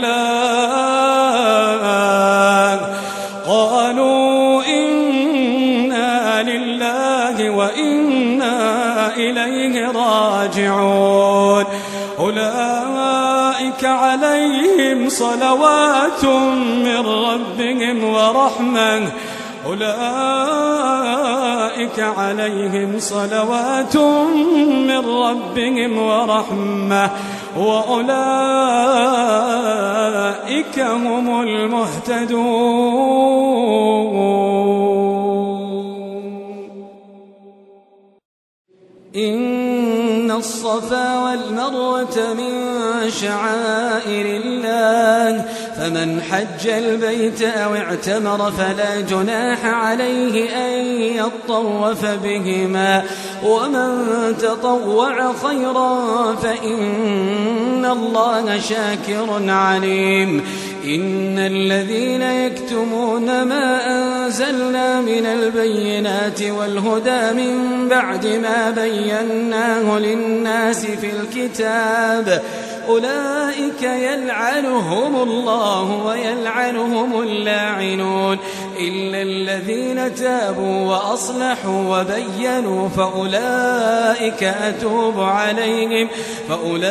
لله قالوا إنا لله وإنا إليه راجعون أولئك عليهم صلوات من ربهم ورحمة أولئك عليهم صلوات من ربهم ورحمة وأولئك هم المهتدون إن الصفا والمروة من شعائر الله فمن حج البيت أو اعتمر فلا جناح عليه أن يطوف بهما ومن تطوع خيرا فإن الله شاكر عليم إن الذين يكتمون ما أنزلنا من البينات والهدى من بعد ما بيناه للناس في الكتاب أولئك يلعنهم الله ويلعنهم اللاعنون إلا الذين تابوا وأصلحوا وبينوا فأولئك أتوب عليهم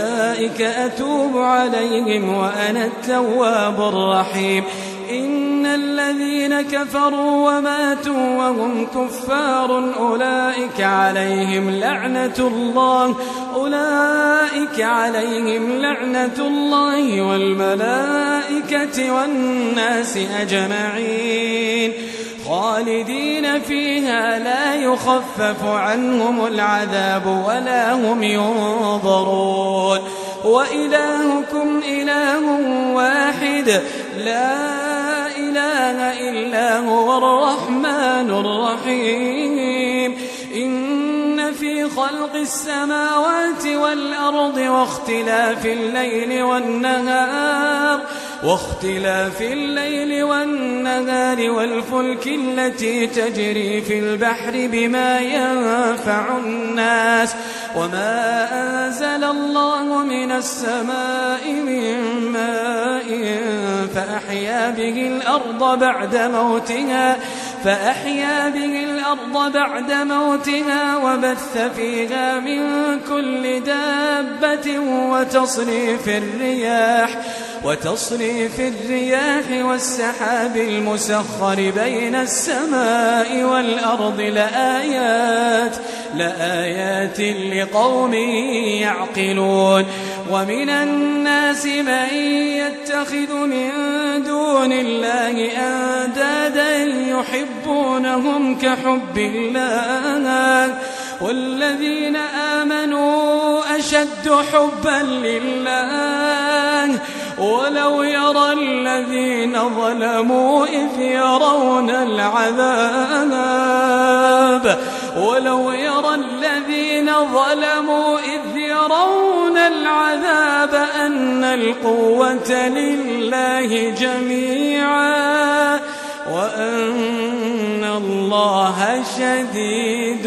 فأولئك أتوب عليهم وأنا التواب الرحيم إن الذين كفروا وماتوا وهم كفار أولئك عليهم لعنة الله أولئك عليهم لعنة الله والملائكة والناس أجمعين خالدين فيها لا يخفف عنهم العذاب ولا هم ينظرون وإلهكم إله واحد لا إله إلا هو الرحمن الرحيم إن في خلق السماوات والأرض واختلاف الليل والنهار واختلاف الليل والنهار والفلك التي تجري في البحر بما ينفع الناس وما أنزل الله من السماء من ماء فأحيا به الأرض بعد موتها فأحيا به الأرض بعد موتها وبث فيها من كل دابة وتصريف الرياح وتصريف الرياح والسحاب المسخر بين السماء والأرض لآيات لآيات لقوم يعقلون ومن الناس من يتخذ من دون الله أندادا يحبونهم كحب الله والذين آمنوا أشد حبا لله ولو يرى الذين ظلموا إذ يرون العذاب ولو يرى الذين ظلموا إذ يرون العذاب أن القوة لله جميعا وأن الله شديد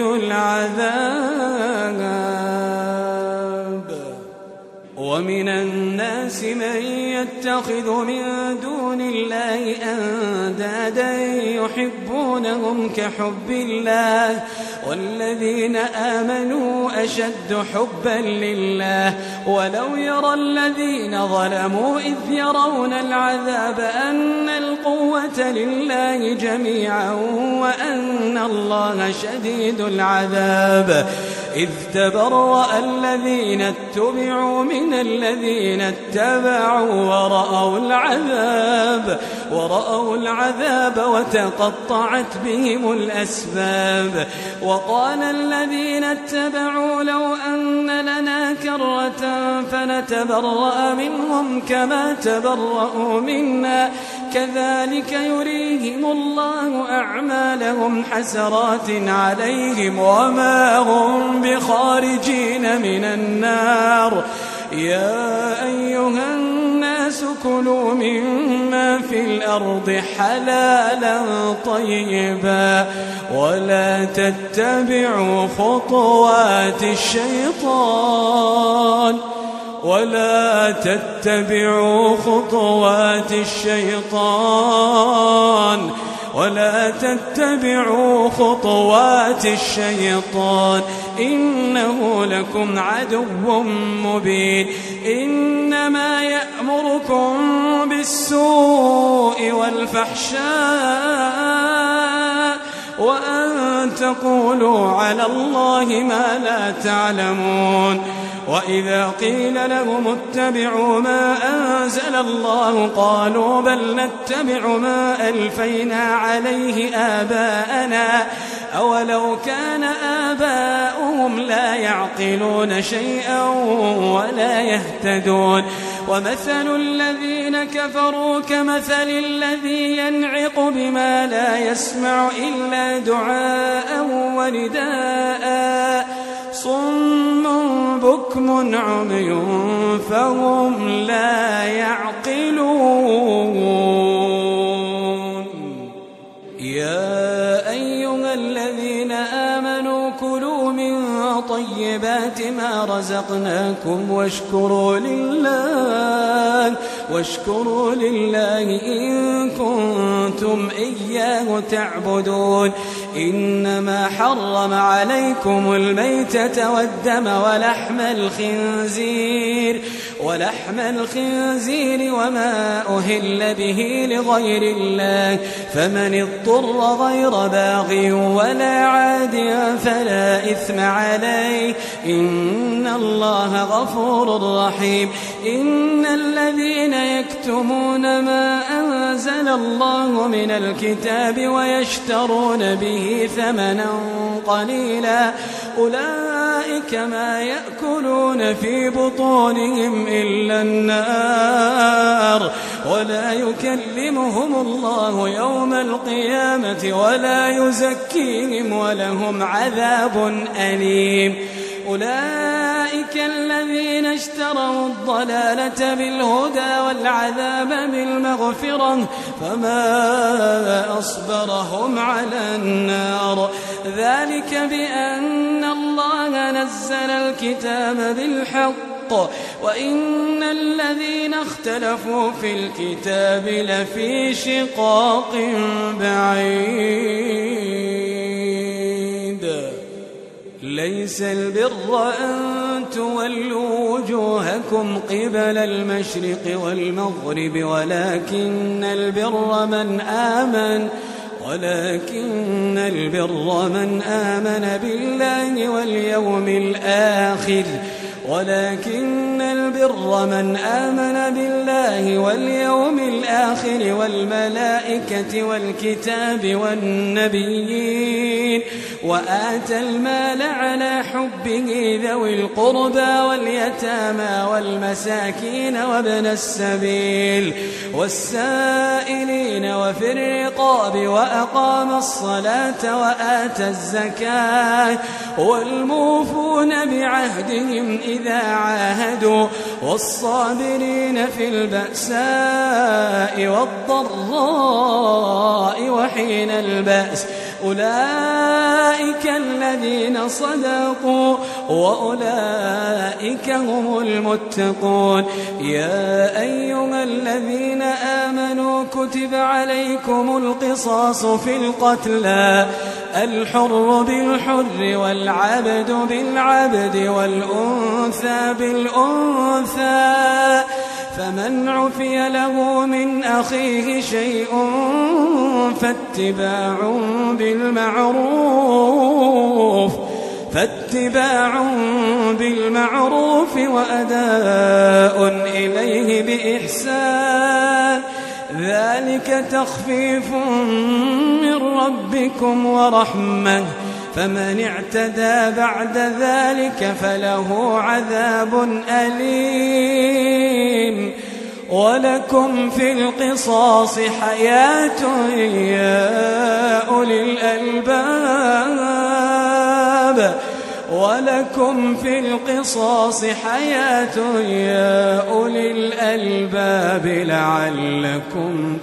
العذاب ومن الناس من يتخذ من دون الله أندادا يحبونهم كحب الله والذين آمنوا أشد حبا لله ولو يرى الذين ظلموا إذ يرون العذاب أن القوة لله جميعا وأن الله شديد العذاب إذ تبرأ الذين اتبعوا من الذين اتبعوا ورأوا العذاب ورأوا العذاب وتقطعت بهم الأسباب وقال الذين اتبعوا لو أن لنا كرة فنتبرأ منهم كما تبرأوا منا كذلك يريهم الله أعمالهم حسرات عليهم وما هم بخارجين من النار يا أيها الناس كلوا مما في الأرض حلالا طيبا ولا تتبعوا خطوات الشيطان ولا تتبعوا خطوات الشيطان ولا تتبعوا خطوات الشيطان إنه لكم عدو مبين إنما يأمركم بالسوء والفحشاء وأن تقولوا على الله ما لا تعلمون وإذا قيل لهم اتبعوا ما أنزل الله قالوا بل نتبع ما ألفينا عليه آباءنا أولو كان آباؤهم لا يعقلون شيئا ولا يهتدون ومثل الذين كفروا كمثل الذي ينعق بما لا يسمع إلا دعاء ونداء صم بكم عمي فهم لا يعقلون يا أيها الذين آمنوا كلوا من طيبات ما رزقناكم واشكروا لله واشكروا لله إن كنتم إياه تعبدون. إنما حرم عليكم الميتة والدم ولحم الخنزير ولحم الخنزير وما أهل به لغير الله، فمن اضطر غير باغ ولا عاد فلا إثم عليه، إن الله غفور رحيم. إن الذين يكتمون ما أنزل الله من الكتاب ويشترون به ثمنا قليلا أولئك ما يأكلون في بطونهم إلا النار، ولا يكلمهم الله يوم القيامة ولا يزكيهم ولهم عذاب أليم. أولئك الذين اشتروا الضلالة بالهدى والعذاب بالمغفرة، فما أصبرهم على النار. ذلك بأن الله نزل الكتاب بالحق وإن الذين اختلفوا في الكتاب لفي شقاق بعيد. ليس البر أن تولوا وجوهكم قبل المشرق والمغرب ولكن البر من آمن ولكن البر من آمن بالله واليوم الآخر ولكن البر من آمن بالله واليوم الآخر والملائكة والكتاب والنبيين وآتى المال على حبه ذوي القربى واليتامى والمساكين وابن السبيل والسائلين وفي الرقاب وأقام الصلاة وآتى الزكاة والموفون بعهدهم إذا عاهدوا والصابرين في البأساء والضراء وحين البأس، أولئك الذين صدقوا وأولئك هم المتقون. يا أيها الذين آمنوا كتب عليكم القصاص في القتلى، الحر بالحر والعبد بالعبد والأنثى بالأنثى، فمن عفي له من أخيه شيء فاتباع بالمعروف فاتباع بالمعروف وأداء إليه بإحسان، ذلك تخفيف من ربكم ورحمة، فمن اعتدى بعد ذلك فله عذاب أليم. ولكم في القصاص حياة يا أولي الألباب ولكم في القصاص حياة يا أولي الألباب لعلكم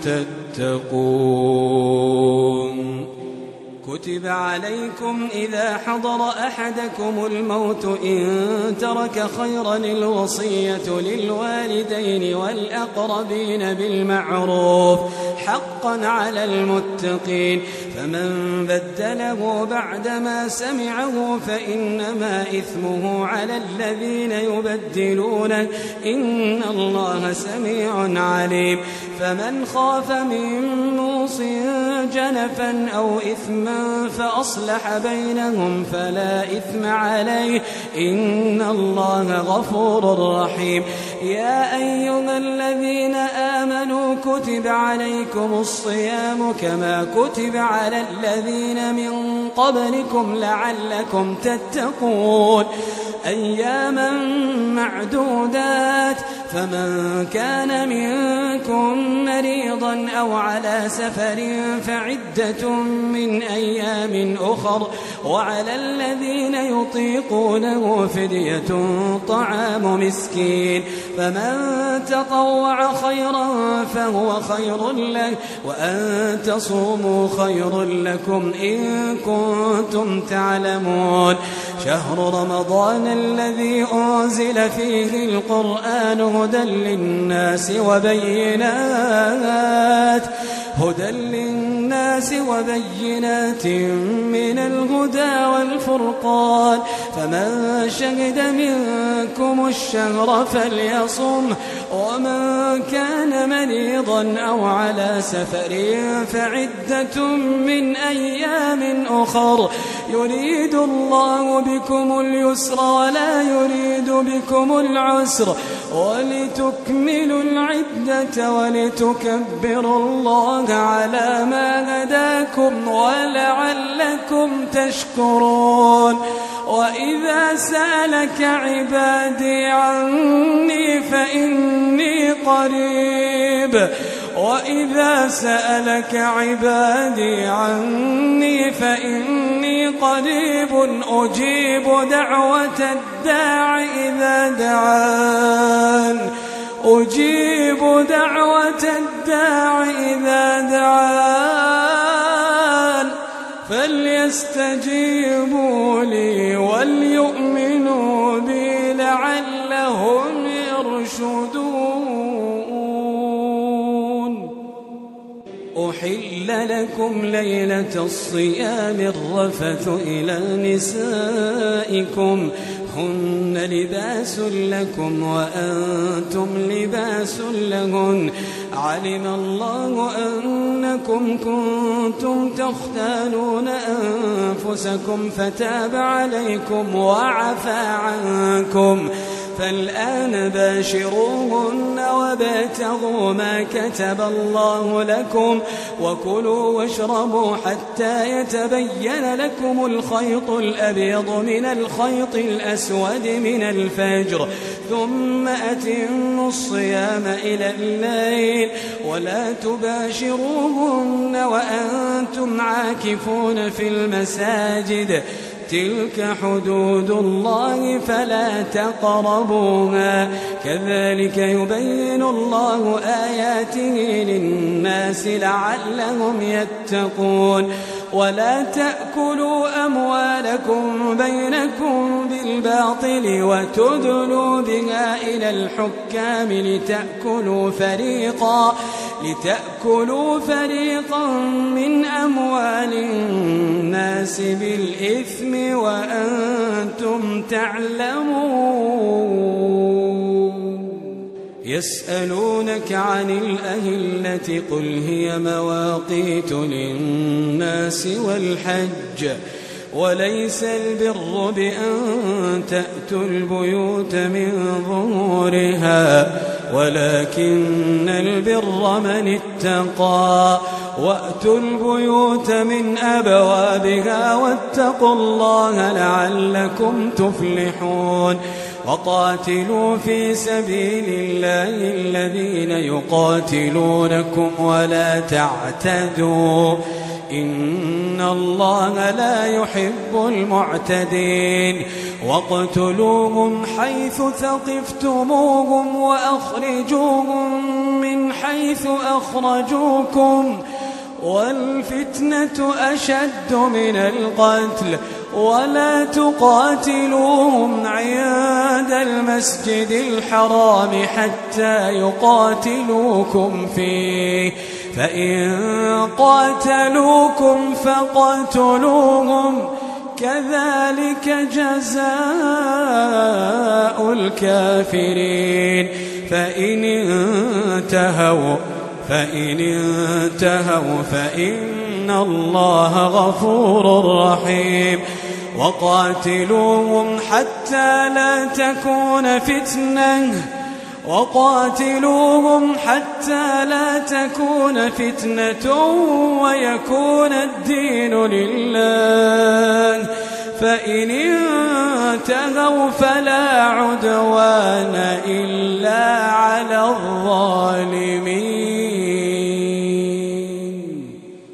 تتقون. كتب عليكم إذا حضر أحدكم الموت إن ترك خيرا الوصية للوالدين والأقربين بالمعروف حقا على المتقين، فمن بدله بعدما سمعه فإنما إثمه على الذين يبدلونه، إن الله سميع عليم. فمن خاف من موص جنفا أو إثما فأصلح بينهم فلا إثم عليه، إن الله غفور رحيم. يا أيها الذين آمنوا كتب عليكم الصيام كما كتب على الذين من قبلكم لعلكم تتقون، أياما معدودات، فمن كان منكم مريضا أو على سفر فعدة من أيام أخر، وعلى الذين يطيقونه فدية طعام مسكين، فمن تطوع خيرا فهو خير له، وأن تصوموا خير لكم إن كنتم تعلمون. شهر رمضان الذي أنزل فيه القرآن هدى للناس وبينات هدى للناس وبينات من الهدى والفرقان فمن شهد منكم الشهر فليصم ومن كان مريضا أو على سفر فعدة من أيام أخر يريد الله بكم اليسر ولا يريد بكم العسر ولتكملوا العدة ولتكبروا الله على ما هداكم ولعلكم تشكرون وإذا سألك عبادي عني فإني قريب وإذا سألك عبادي عني فإني قريب أجيب دعوة الداع إذا دعان أجيب دعوة الداع إذا دعان فليستجيبوا لي وليؤمنوا بي لعلهم يرشدون. أحل لكم ليلة الصيام الرفث إلى نسائكم هن لباس لكم وأنتم لباس لهن علم الله أنكم كنتم تختانون أنفسكم فتاب عليكم وعفى عنكم فالآن باشروهن وابتغوا ما كتب الله لكم وكلوا واشربوا حتى يتبين لكم الخيط الأبيض من الخيط الأسود من الفجر ثم أتموا الصيام إلى الليل ولا تباشروهن وأنتم عاكفون في المساجد تلك حدود الله فلا تقربوها كذلك يبين الله آياته للناس لعلهم يتقون ولا تأكلوا أموالكم بينكم بالباطل وتدلوا بها إلى الحكام لتأكلوا فريقا لتأكلوا فريقا من أموال الناس بالإثم وأنتم تعلمون. يسألونك عن الأهلة قل هي مواقيت للناس والحج وليس البر بأن تأتوا البيوت من ظهورها ولكن البر من اتقى وأتوا البيوت من أبوابها واتقوا الله لعلكم تفلحون. وقاتلوا في سبيل الله الذين يقاتلونكم ولا تعتدوا إن الله لا يحب المعتدين. واقتلوهم حيث ثقفتموهم وأخرجوهم من حيث أخرجوكم والفتنة أشد من القتل ولا تقاتلوهم عند المسجد الحرام حتى يقاتلوكم فيه فإن قاتلوكم فاقتلوهم كذلك جزاء الكافرين. فإن انتهوا فإن انتهوا فإن الله غفور رحيم. وقاتلوهم حتى لا تكون فتنة وقاتلوهم حتى لا تكون فتنة ويكون الدين لله فإن انتهوا فلا عدوان إلا على الظالمين.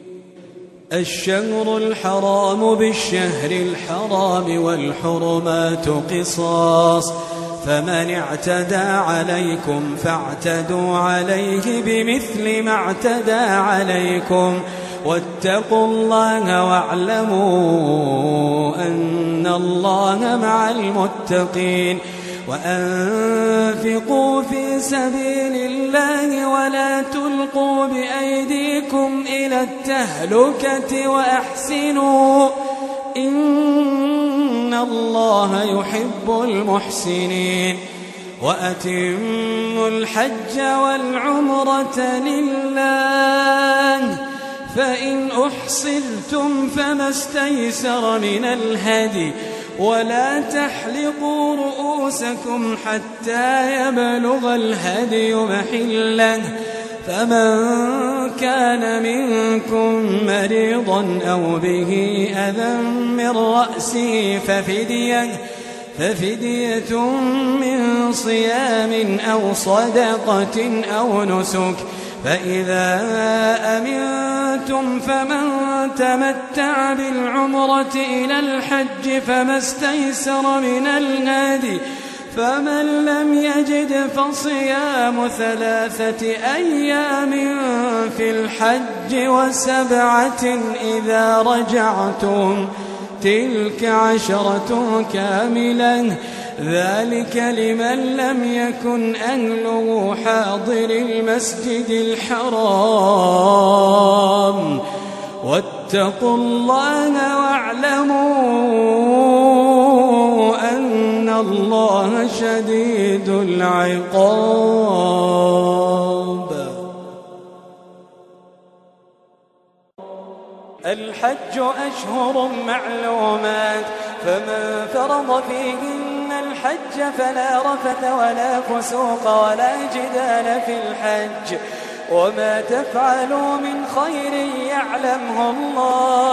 الشهر الحرام بالشهر الحرام والحرمات قصاص فمن اعتدى عليكم فاعتدوا عليه بمثل ما اعتدى عليكم واتقوا الله واعلموا أن الله مع المتقين. وأنفقوا في سبيل الله ولا تلقوا بأيديكم إلى التهلكة وأحسنوا إن الله يحب المحسنين وأتموا الحج والعمرة لله فإن أحصرتم فما استيسر من الهدي ولا تحلقوا رؤوسكم حتى يبلغ الهدي محله فمن كان منكم مريضا أو به أذى من رأسه ففدية ففدية من صيام أو صدقة أو نسك فإذا أمنتم فمن تمتع بالعمرة إلى الحج فما استيسر من الهدي فمن لم يجد فصيام ثلاثة أيام في الحج وسبعة إذا رجعتم تلك عشرة كاملة ذلك لمن لم يكن أهله حاضر المسجد الحرام واتقوا الله واعلموا أن الله شديد العقاب. الحج أشهر معلومات فمن فرض فيهن الحج فلا رفث ولا فسوق ولا جدال في الحج وما تفعلوا من خير يعلمه الله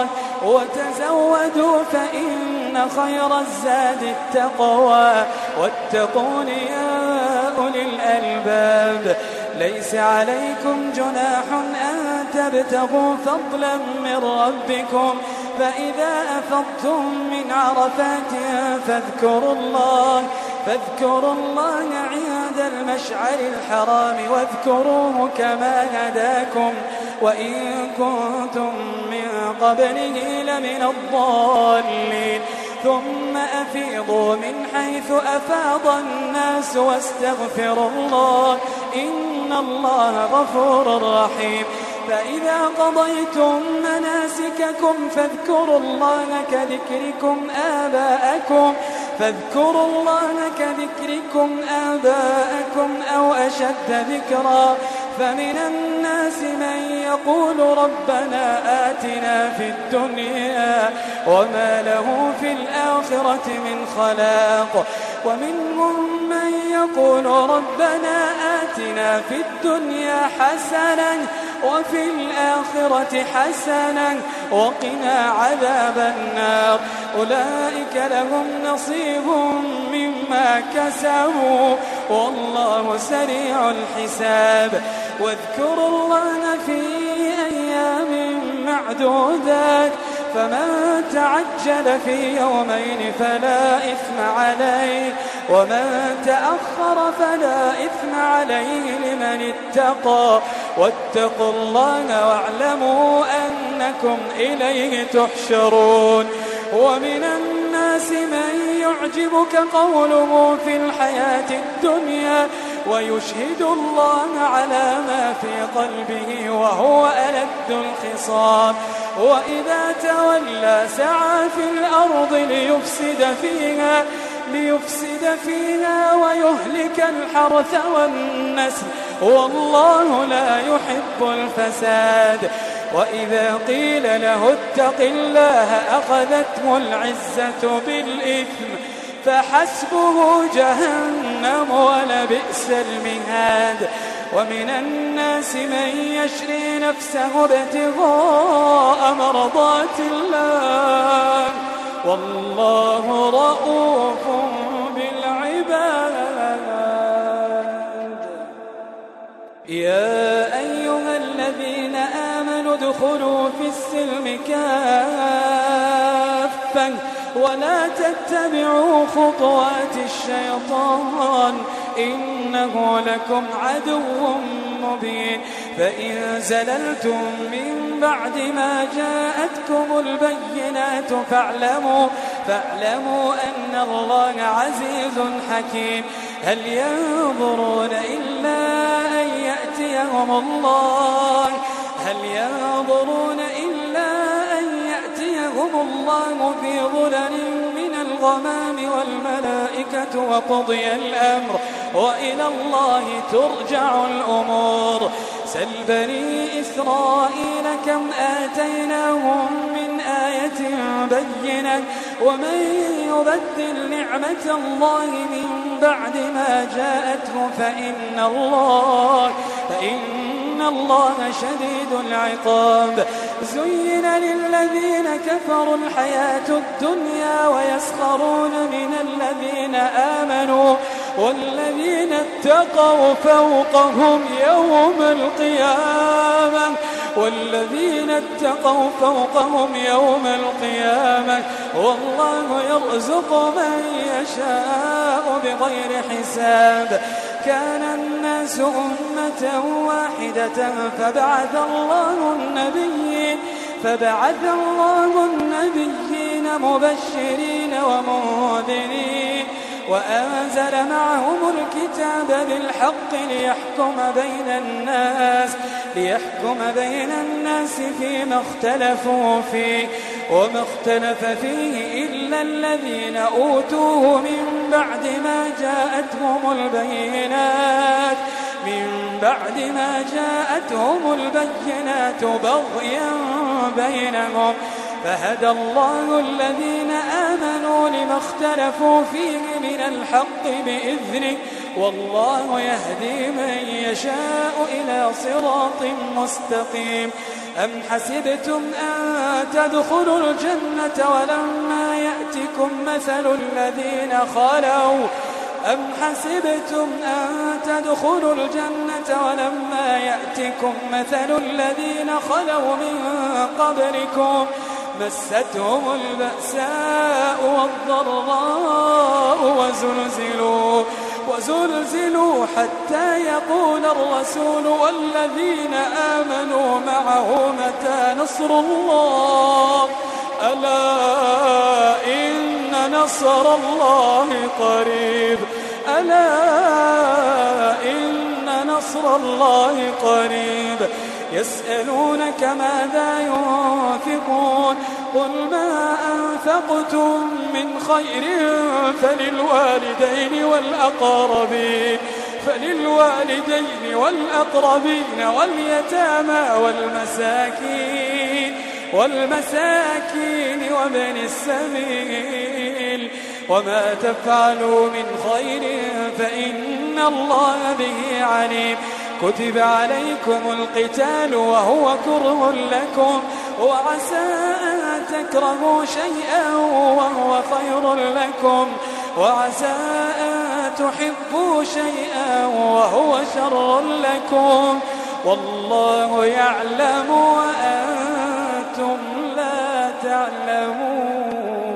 وتزودوا فإن خير الزاد التقوى واتقون يا أولي الألباب. ليس عليكم جناح أن تبتغوا فضلا من ربكم فإذا أفضتم من عرفات فاذكروا الله فاذكروا الله عند المشعر الحرام واذكروه كما هداكم وإن كنتم من قبله لمن الضالين ثم أفيضوا من حيث أفاض الناس واستغفروا الله إن الله غفور رحيم. فإذا قضيتم مناسككم فاذكروا الله كذكركم آباءكم فاذكروا الله كذكركم آباءكم أو أشد ذكرا فمن الناس من يقول ربنا آتنا في الدنيا وما له في الآخرة من خلاق ومنهم من يقول ربنا آتنا في الدنيا حسنة وفي الآخرة حسنة وقنا عذاب النار أولئك لهم نصيب مما كسبوا والله سريع الحساب. واذكروا الله في أيام معدودات فمن تعجل في يومين فلا إثم عليه ومن تأخر فلا إثم عليه لمن اتقى واتقوا الله واعلموا أنكم إليه تحشرون. ومن الناس من يعجبك قوله في الحياة الدنيا ويشهد الله على ما في قلبه وهو ألد الخصام وإذا تولى سعى في الأرض ليفسد فيها ليفسد فيها ويهلك الحرث والنسل والله لا يحب الفساد. وإذا قيل له اتق الله أخذته العزة بالإثم فحسبه جهنم ولبئس المهاد. ومن الناس من يشري نفسه ابتغاء مرضات الله والله رؤوف بالعباد. يا أيها الذين آمنوا ادخلوا في السلم كافة ولا تتبعوا خطوات الشيطان إنه لكم عدو مبين. فإن زللتم من بعد ما جاءتكم البينات فاعلموا, فاعلموا أن الله عزيز حكيم. هل ينظرون إلا أن يأتيهم الله هل ينظرون إلا أن يأتيهم الله في ظلل من الغمام والملائكة وقضي الأمر وإلى الله ترجع الأمور. سل بني إسرائيل كم آتيناهم من آية بينة ومن يبدل نعمة الله من بعد ما جاءته فإن الله فإن الله شديد العقاب. زين للذين كفروا الحياة الدنيا ويسخرون من الذين آمنوا والذين اتقوا فوقهم يوم القيامة والذين اتقوا فوقهم يوم القيامة والله يرزق من يشاء بغير حساب. كان الناس أمة واحدة فبعث الله النبيين فبعث الله النبيين مبشرين ومنذرين وأنزل معهم الكتاب بالحق ليحكم بين الناس ليحكم بين الناس فيما اختلفوا فيه وما اختلف فيه إلا الذين أوتوه من بعد ما جاءتهم البينات من بعد ما جاءتهم البينات بغيا بينهم فهدى الله الذين آمنوا لما اختلفوا فيه من الحق بإذنه والله يهدي من يشاء إلى صراط مستقيم. أم حسبتم أن تدخلوا الجنة ولما يأتكم مثل الذين خلوا أم حسبتم أن تدخلوا الجنة ولما يأتكم مثل الذين خلوا من قبلكم مستهم البأساء والضراء وزلزلوا وزلزلوا حتى يقول الرسول والذين آمنوا معه متى نصر الله ألا إن نصر الله قريب ألا إن نصر الله قريب. يسألونك ماذا ينفقون قل ما أنفقتم من خير فللوالدين والأقربين فللوالدين والأقربين واليتامى والمساكين والمساكين وابن السبيل وما تفعلوا من خير فإن الله به عليم. كتب عليكم القتال وهو كره لكم وعسى أن تكرهوا شيئا وهو خير لكم وعسى أن تحبوا شيئا وهو شر لكم والله يعلم وأنتم لا تعلمون.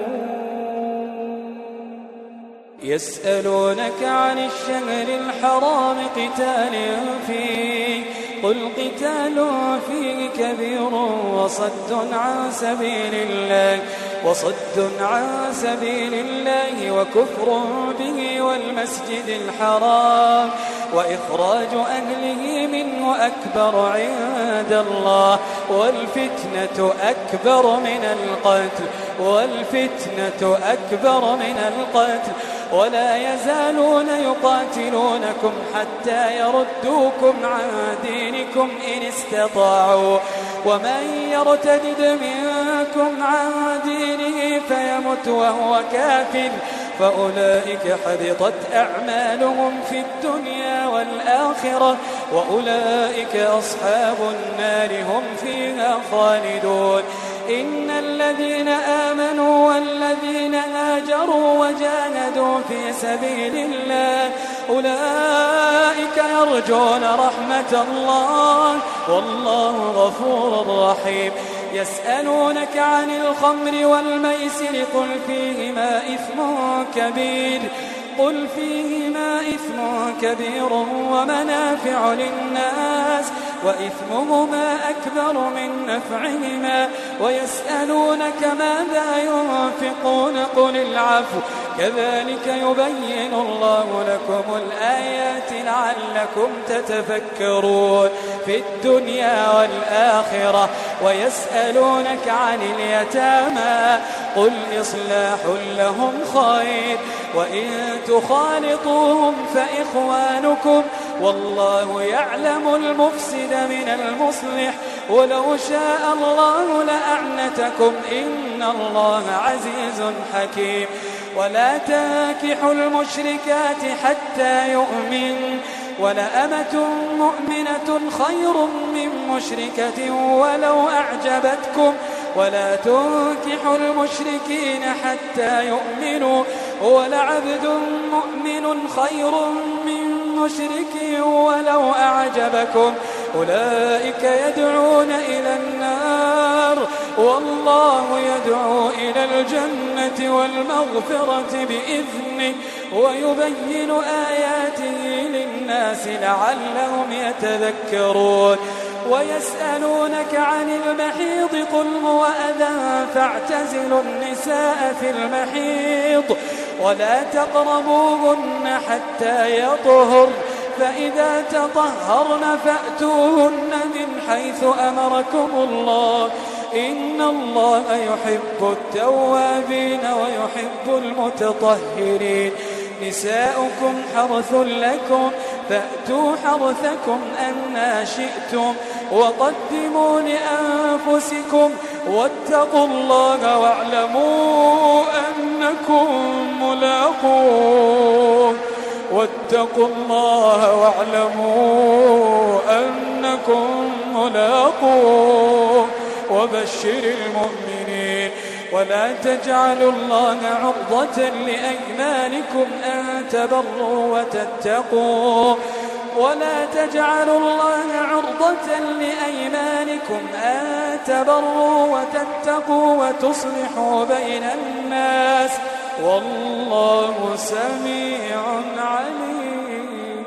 يسألونك عن الشهر الحرام قتال فيه قل قتال فيه كبير وصد عن سبيل الله وصد عن سبيل الله وكفر به والمسجد الحرام وإخراج أهله منه أكبر عند الله والفتنة أكبر من القتل والفتنة أكبر من القتل ولا يزالون يقاتلونكم حتى يردوكم عن دينكم إن استطاعوا ومن يرتد منكم عن دينه فيمت وهو كافر فأولئك حبطت أعمالهم في الدنيا والآخرة وأولئك أصحاب النار هم فيها خالدون. إن الذين آمنوا والذين هاجروا وجاهدوا في سبيل الله أولئك يرجون رحمة الله والله غفور رحيم. يسألونك عن الخمر والميسر قل فيهما إثم كبير قل فيهما إثم كبير ومنافع للناس وإثمهما أكبر من نفعهما ويسألونك ماذا ينفقون قل العفو كذلك يبين الله لكم الآيات لعلكم تتفكرون في الدنيا والآخرة ويسألونك عن اليتامى قل إصلاح لهم خير وإن تخالطوهم فإخوانكم والله يعلم المفسد من المصلح ولو شاء الله لأعنتكم إن الله عزيز حكيم ولا تنكحوا المشركات حتى يؤمن ولأمة مؤمنة خير من مشركة ولو أعجبتكم ولا تنكحوا المشركين حتى يؤمنوا ولعبد مؤمن خير من مشرك ولو أعجبكم أولئك يدعون إلى النار والله يدعو إلى الجنة والمغفرة بإذنه ويبين آياته للناس لعلهم يتذكرون ويسألونك عن المحيض قل هو أذى فاعتزلوا النساء في المحيض ولا تقربوهن حتى يطهر فإذا تطهرن فأتوهن من حيث أمركم الله إن الله يحب التوابين ويحب المتطهرين نساؤكم حرث لكم فأتوا حرثكم أنى شئتم وقدموا لأنفسكم واتقوا الله واعلموا أنكم ملاقوه واتقوا الله واعلموا أنكم ملاقوه وبشر المؤمنين ولا تجعلوا الله عرضة لأيمانكم أن تبروا وتتقوا ولا تجعلوا الله عرضة لأيمانكم أن تبروا وتتقوا وتصلحوا بين الناس والله سميع عليم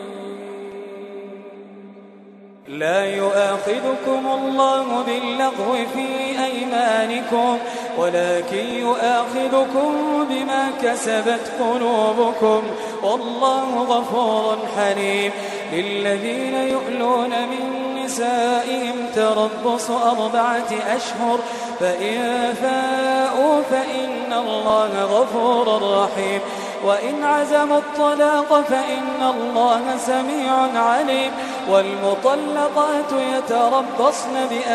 لا يؤاخذكم الله باللغو في أيمانكم ولكن يؤاخذكم بما كسبت قلوبكم والله غفور حليم للذين يؤلون من نسائهم تربص أربعة أشهر فإن فاءوا فإن الله غفور رحيم وإن عزموا الطلاق فإن الله سميع عليم والمطلقات يتربصن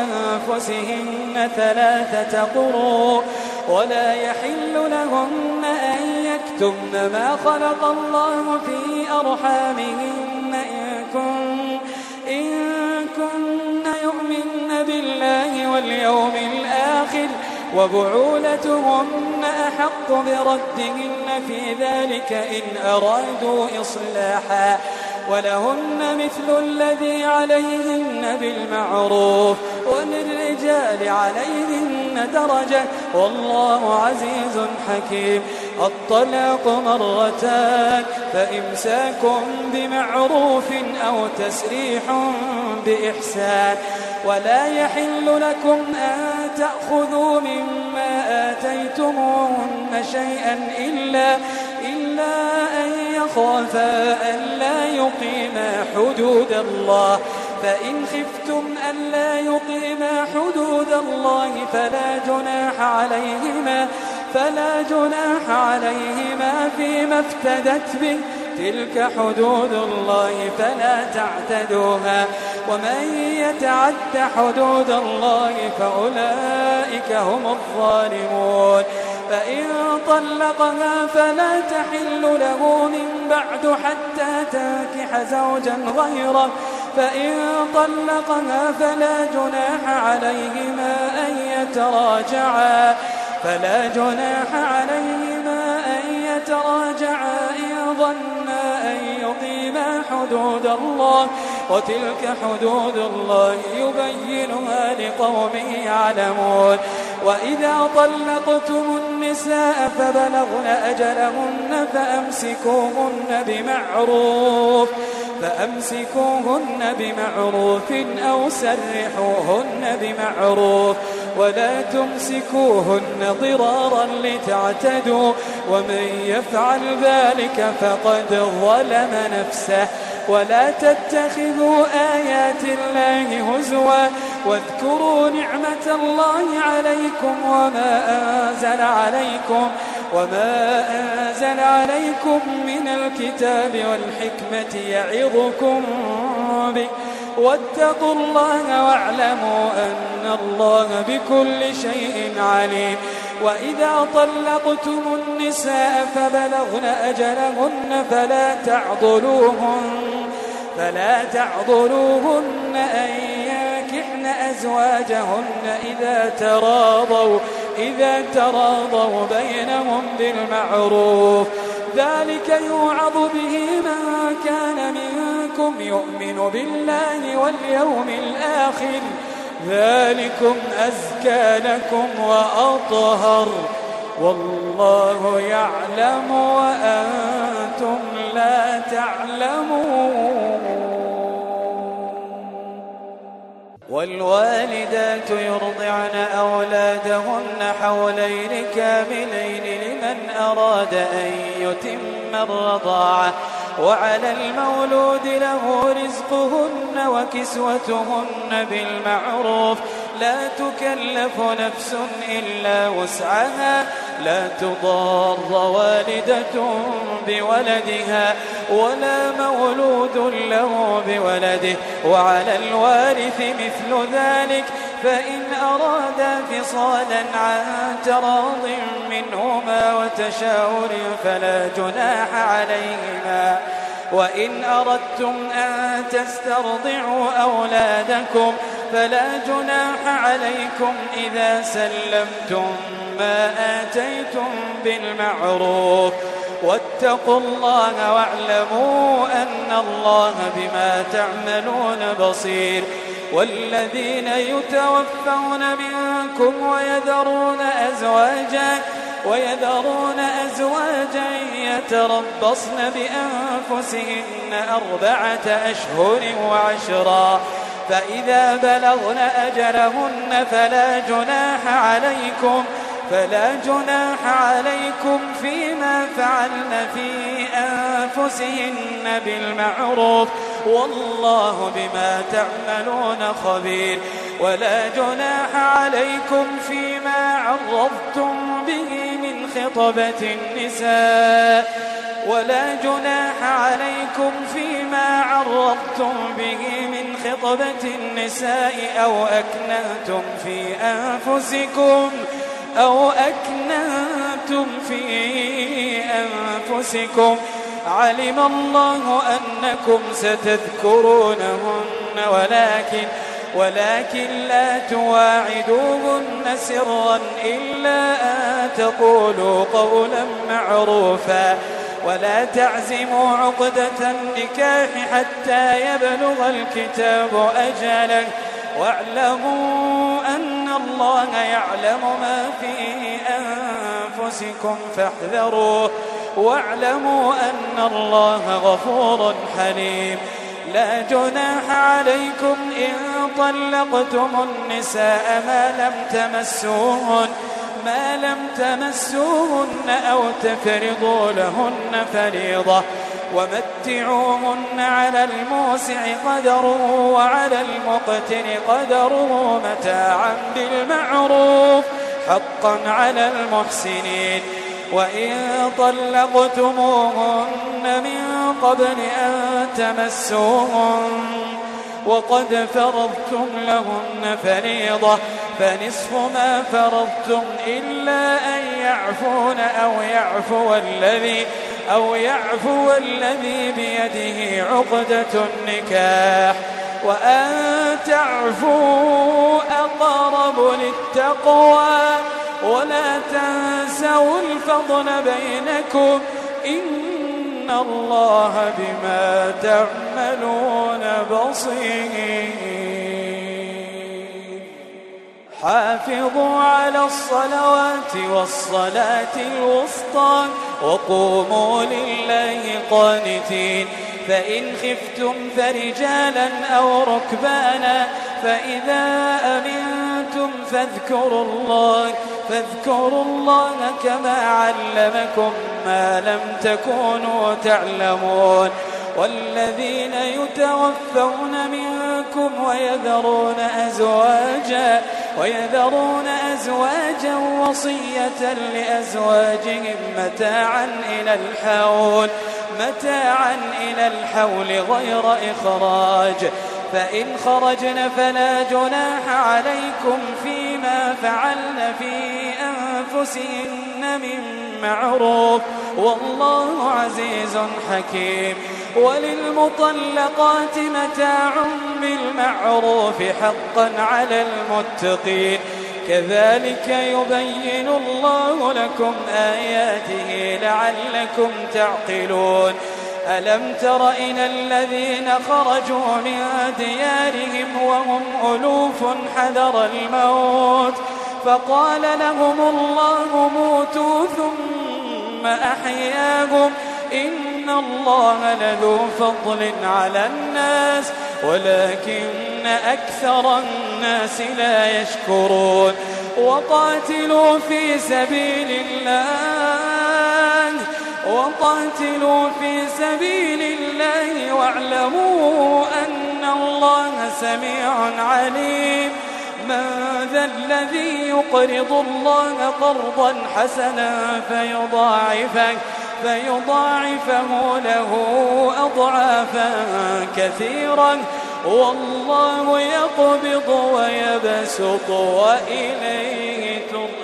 بأنفسهن ثلاثة قروء ولا يحل لهن أن يكتمن ما خلق الله في أرحامهن إن كن, إن كن يؤمن بالله واليوم الآخر وبعولتهن أحق بردهن في ذلك إن أرادوا إصلاحا ولهن مثل الذي عليهن بالمعروف وللرجال عليهن درجة والله عزيز حكيم الطلاق مرتان فإمساك بمعروف أو تسريح بإحسان ولا يحل لكم أن تأخذوا مما آتيتموهن شيئا إلا, إلا أن يخافا ألا يقيما حدود الله فإن خفتم ألا يقيما حدود الله فلا جناح عليهما فلا جناح عليهما فيما افتدت به تلك حدود الله فلا تعتدوها ومن يتعد حدود الله فأولئك هم الظالمون فإن طلقها فلا تحل له من بعد حتى تنكح زوجا غيره فإن طلقها فلا جناح عليهما أن يتراجعا فلا جناح عليهما أن يتراجعا إن ظنا أن يقيما حدود الله وتلك حدود الله يبينها لقوم يعلمون وإذا طلقتم النساء فبلغن أجلهن فأمسكوهن بمعروف فأمسكوهن بمعروف أو سرحوهن بمعروف ولا تمسكوهن ضرارا لتعتدوا ومن يفعل ذلك فقد ظلم نفسه. ولا تتخذوا آيات الله هزوا واذكروا نعمة الله عليكم وما أنزل عليكم وما أنزل عليكم من الكتاب والحكمة يعظكم به واتقوا الله واعلموا أن الله بكل شيء عليم. وإذا طلقتم النساء فبلغن أجلهن فلا تعضلوهن فلا تعضلوهن أن ينكحن أزواجهن إذا تراضوا إذا تراضوا بينهم بالمعروف ذلك يوعظ به من كان منكم يؤمن بالله واليوم الآخر ذلكم أزكى لكم وأطهر والله يعلم وأنتم لا تعلمون. والوالدات يرضعن أولادهن حولين كاملين لمن أراد أن يتم الرضاعة وعلى المولود له رزقهن وكسوتهن بالمعروف لا تكلف نفس إلا وسعها لا تضار والدة بولدها ولا مولود له بولده وعلى الوارث مثل ذلك فإن أرادا فصالا عن تراض منهما وتشاور فلا جناح عليهما. وإن أردتم أن تسترضعوا أولادكم فلا جناح عليكم إذا سلمتم ما آتيتم بالمعروف واتقوا الله واعلموا أن الله بما تعملون بصير. والذين يتوفون منكم ويذرون أزواجا ويذرون أزواجا يتربصن بأنفسهن أربعة أشهر وعشرا فإذا بلغن أجلهن فلا جناح عليكم فلا جناح عليكم فيما فعلن في أنفسهن بالمعروف والله بما تعملون خبير. ولا جناح عليكم فيما عرضتم به من خطبة النساء ولا جناح عليكم فيما عرضتم به من خطبة النساء أو أكننتم في أنفسكم أو أكننتم في أنفسكم علم الله أنكم ستذكرونهن ولكن ولكن لا تواعدوهن سرا إلا أن تقولوا قولا معروفا ولا تعزموا عقدة النكاح حتى يبلغ الكتاب أجله واعلموا أن الله يعلم ما في أنفسكم فاحذروه واعلموا أن الله غفور حليم. لا جناح عليكم إن طلقتم النساء ما لم تمسوهن ما لم تمسوهن أو تفرضوا لهن فريضة ومتعوهن على الموسع قدره وعلى المقتر قدره متاعا بالمعروف حقا على المحسنين. وإن طلقتموهن من قبل أن تمسوهن وقد فرضتم لهن فريضة فنصف ما فرضتم إلا أن يعفون أو يعفو الذي أو يعفو الذي بيده عقدة النكاح وأن تعفوا أقرب للتقوى ولا تنسوا الفضل بينكم إن الله بما تعملون بصير. حافظوا على الصلوات والصلاة الوسطى وقوموا لله قانتين فإن خفتم فرجالا أو ركبانا فإذا أمنتم فاذكروا الله فاذكروا الله كما علمكم ما لم تكونوا تعلمون والذين يتوفون منكم ويذرون أزواجا ويذرون أزواجا وصية لأزواجهم متاعا إلى الحول متاعا إلى الحول غير إخراج فإن خرجن فلا جناح عليكم فيما فعلن في أنفسهن من معروف والله عزيز حكيم وللمطلقات متاع بالمعروف حقا على المتقين كذلك يبين الله لكم آياته لعلكم تعقلون ألم تر إلى الذين خرجوا من ديارهم وهم ألوف حذر الموت فقال لهم الله موتوا ثم أحياهم إن الله لذو فضل على الناس ولكن أكثر الناس لا يشكرون وقاتلوا في سبيل الله وقاتلوا في سبيل الله واعلموا أن الله سميع عليم من ذا الذي يقرض الله قرضا حسنا فيضاعفه فيضاعفه له أضعافا كثيرا والله يقبض ويبسط وإليه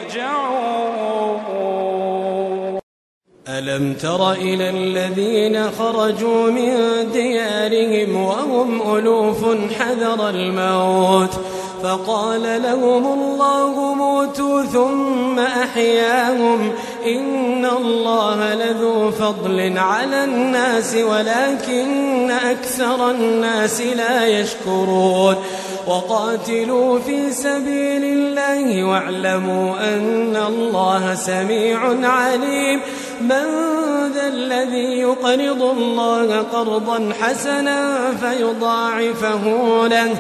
ترجعون ألم تر إلى الذين خرجوا من ديارهم وهم ألوف حذر الموت فقال لهم الله موتوا ثم أحياهم إن الله لذو فضل على الناس ولكن أكثر الناس لا يشكرون وقاتلوا في سبيل الله واعلموا أن الله سميع عليم من ذا الذي يقرض الله قرضا حسنا فيضاعفه له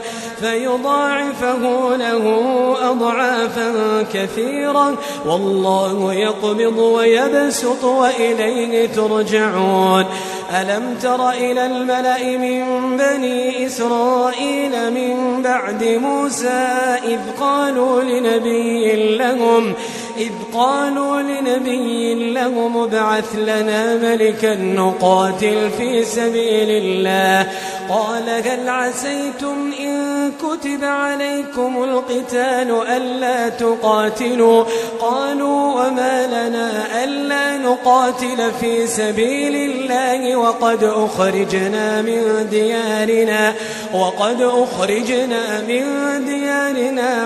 فيضاعفه له أضعافا كثيرا والله يقبض ويبسط وإليه ترجعون ألم تر إلى الملأ من بني إسرائيل من بعد موسى إذ قالوا لنبي لهم إذ قالوا لنبي لهم ابعث لنا ملكا نقاتل في سبيل الله قال هل عسيتم إن كتب عليكم القتال ألا تقاتلوا قالوا وما لنا ألا نقاتل في سبيل الله وقد أخرجنا من ديارنا وقد أخرجنا من ديارنا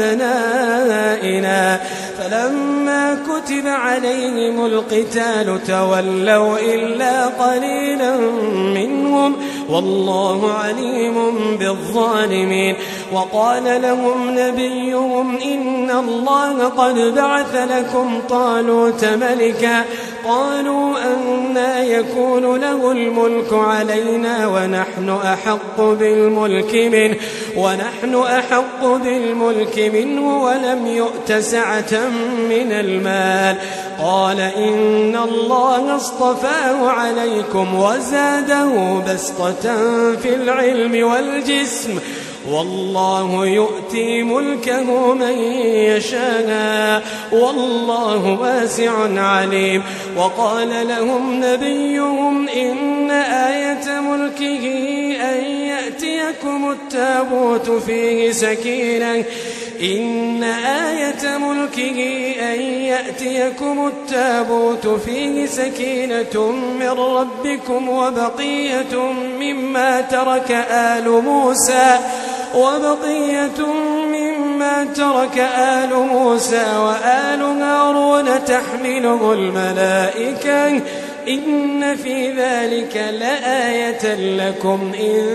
وأبنائنا فلما كتب عليهم القتال تولوا إلا قليلا منهم والله عليم بالظالمين وقال لهم نبيهم إن الله قد بعث لكم طالوت ملكا قالوا أنى يكون له الملك علينا ونحن أحق بالملك منه ونحن أحق بالملك منه ولم يؤت سعة من المال قال إن الله اصطفاه عليكم وزاده بسطة في العلم والجسم والله يؤتي ملكه من يشاء والله واسع عليم وقال لهم نبيهم إن آية ملكه أن يأتيكم التابوت فيه سكينة إن آية ملكه أن يأتيكم التابوت فيه سكينة من ربكم وبقية مما ترك آل موسى وبقية مما ترك آل موسى وآل هارون تحمله الملائكة إن في ذلك لآية لكم إن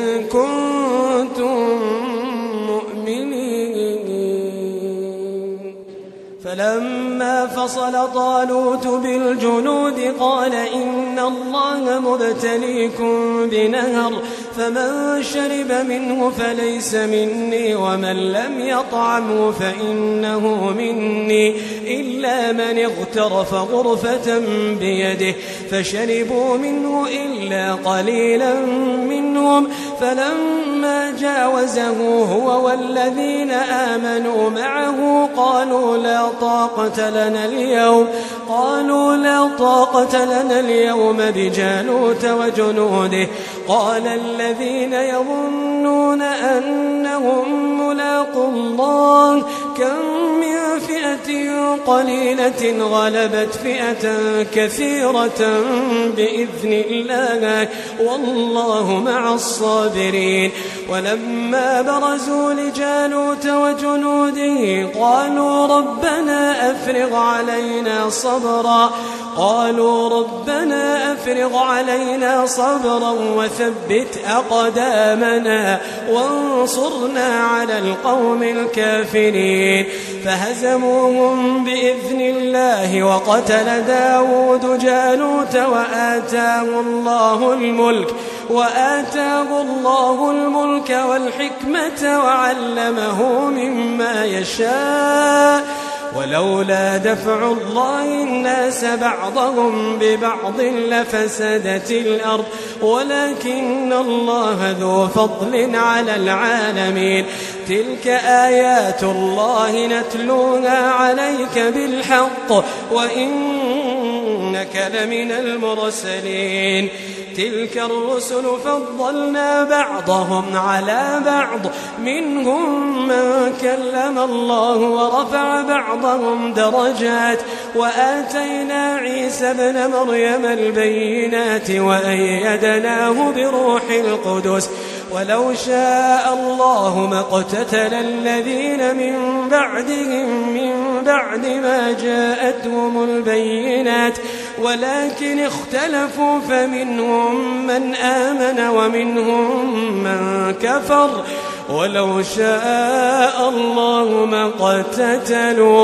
كنتم مؤمنين فلما فصل طالوت بالجنود قال إن الله مبتليكم بنهر فمن شرب منه فليس مني ومن لم يطعمه فإنه مني إلا من اغترف غرفة بيده فشربوا منه إلا قليلا منهم فلما جاوزه هو والذين آمنوا معه قالوا لا طاقة لنا اليوم قالوا لا طاقة لنا اليوم بجالوت وجنوده قال الذين يظنون أنهم ملاقوا الله كم من فئة قليلة غلبت فئة كثيرة بإذن الله والله مع الصابرين ولما برزوا لجالوت وجنوده قالوا ربنا أفرغ علينا صبرا قالوا ربنا أفرغ علينا صبرا وثبت أقدامنا وانصرنا على القوم الكافرين فهزموهم بإذن الله وقتل داود جالوت وآتاه الله الملك وآتاه الله الملك والحكمة وعلمه مما يشاء ولولا دفع الله الناس بعضهم ببعض لفسدت الأرض ولكن الله ذو فضل على العالمين تلك آيات الله نتلوها عليك بالحق وإنك لمن المرسلين تلك الرسل فضلنا بعضهم على بعض منهم من كلم الله ورفع بعضهم درجات وآتينا عيسى ابن مريم البينات وأيدناه بروح القدس ولو شاء الله ما اقتتل الذين من بعدهم من بعد ما جاءتهم البينات ولكن اختلفوا فمنهم من آمن ومنهم من كفر ولو شاء الله ما اقتتلوا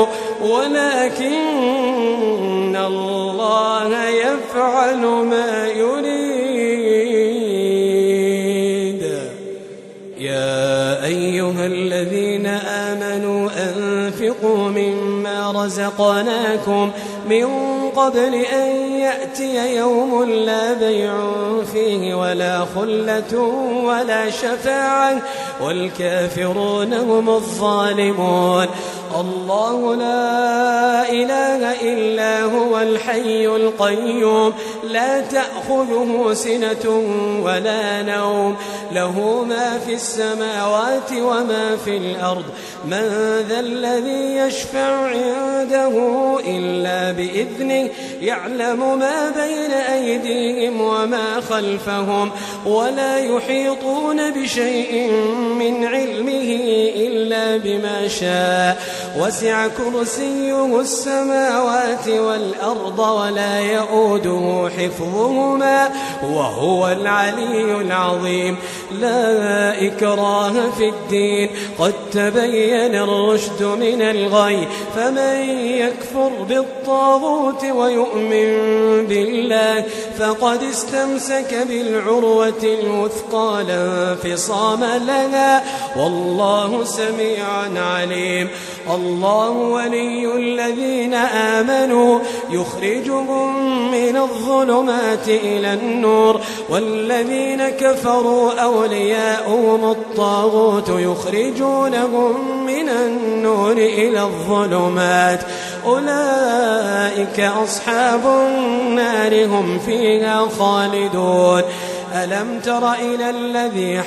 ولكن الله يفعل ما يريد يا أيها الذين آمنوا أنفقوا مما رزقناكم من قبل أن يأتي يوم لا بيع فيه ولا خلة ولا شفاعة والكافرون هم الظالمون الله لا إله إلا هو الحي القيوم لا تأخذه سنة ولا نوم له ما في السماوات وما في الأرض من ذا الذي يشفع عنده إلا بإذنه يعلم ما بين أيديهم وما خلفهم ولا يحيطون بشيء من علمه إلا بما شاء وسع كرسيه السماوات والأرض ولا يؤوده حفظهما وهو العلي العظيم لا إكراه في الدين قد تبين الرشد من الغي فمن يكفر بالطاغوت ويؤمن بالله فقد استمسك بالعروة الوثقى لا انفصام لها والله سميع عليم الله ولي الذين آمنوا يخرجهم من الظلمات إلى النور والذين كفروا أولياؤهم الطاغوت يخرجونهم من النور إلى الظلمات أولئك أصحاب النار هم فيها خالدون ألم تر إلى الذي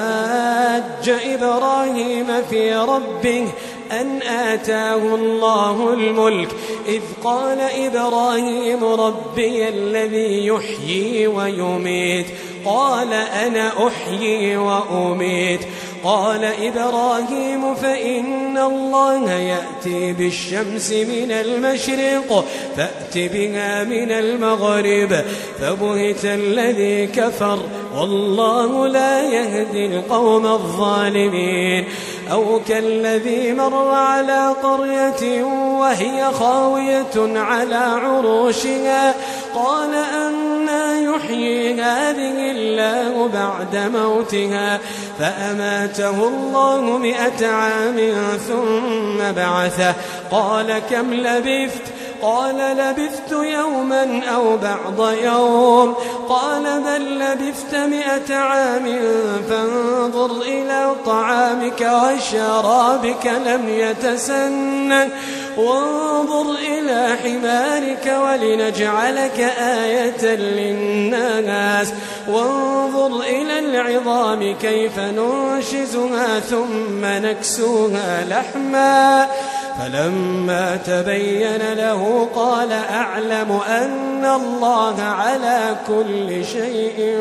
حاج إبراهيم في ربه أن آتاه الله الملك إذ قال إبراهيم ربي الذي يحيي ويميت قال أنا أحيي وأميت قال إبراهيم فإن الله يأتي بالشمس من المشرق فأت بها من المغرب فبهت الذي كفر والله لا يهدي القوم الظالمين أو كالذي مر على قرية وهي خاوية على عروشها قال أنى يحيي هذه الله بعد موتها فأماته الله مئة عام ثم بعثه قال كم لبثت قال لبثت يوما أو بعض يوم قال بل لبثت مئة عام فانظر إلى طعامك وشرابك لم يتسنه وانظر إلى حمارك ولنجعلك آية للناس وانظر إلى العظام كيف ننشزها ثم نكسوها لحما فلما تبين له قال أعلم أن الله على كل شيء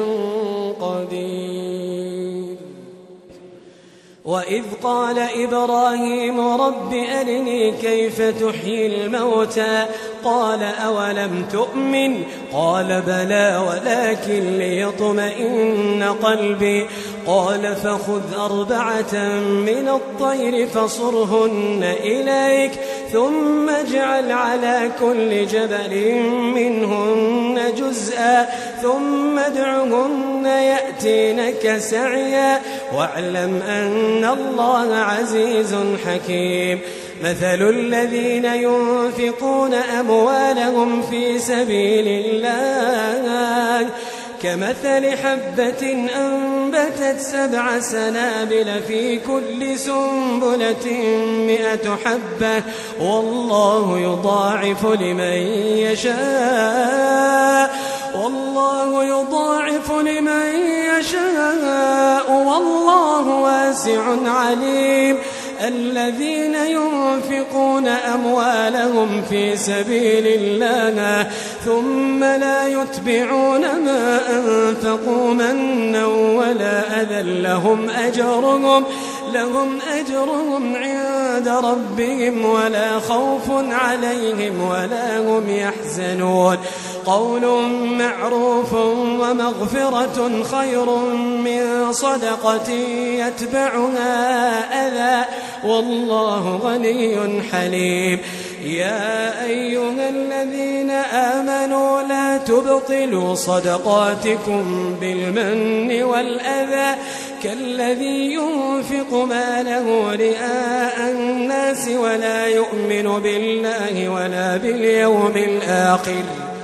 قدير. وإذ قال إبراهيم رب أرني كيف تحيي الموتى قال أولم تؤمن قال بلى ولكن ليطمئن قلبي قال فخذ أربعة من الطير فصرهن إليك ثم اجعل على كل جبل منهن جزءا ثم ادعهن يأتينك سعيا واعلم أن الله عزيز حكيم. مثل الذين ينفقون أموالهم في سبيل الله كمثل حبة أنبتت سبع سنابل في كل سنبلة مئة حبة والله يضاعف لمن يشاء والله يضاعف لمن يشاء والله واسع عليم. الذين ينفقون أموالهم في سبيل الله ثم لا يتبعون ما أنفقوا منا ولا أذى لهم أجرهم لهم أجرهم عند ربهم ولا خوف عليهم ولا هم يحزنون. قول معروف ومغفرة خير من صدقة يتبعها أذى والله غني حليم. يا أيها الذين آمنوا لا تبطلوا صدقاتكم بالمن والأذى كالذي ينفق ماله رئاء الناس ولا يؤمن بالله ولا باليوم الآخر.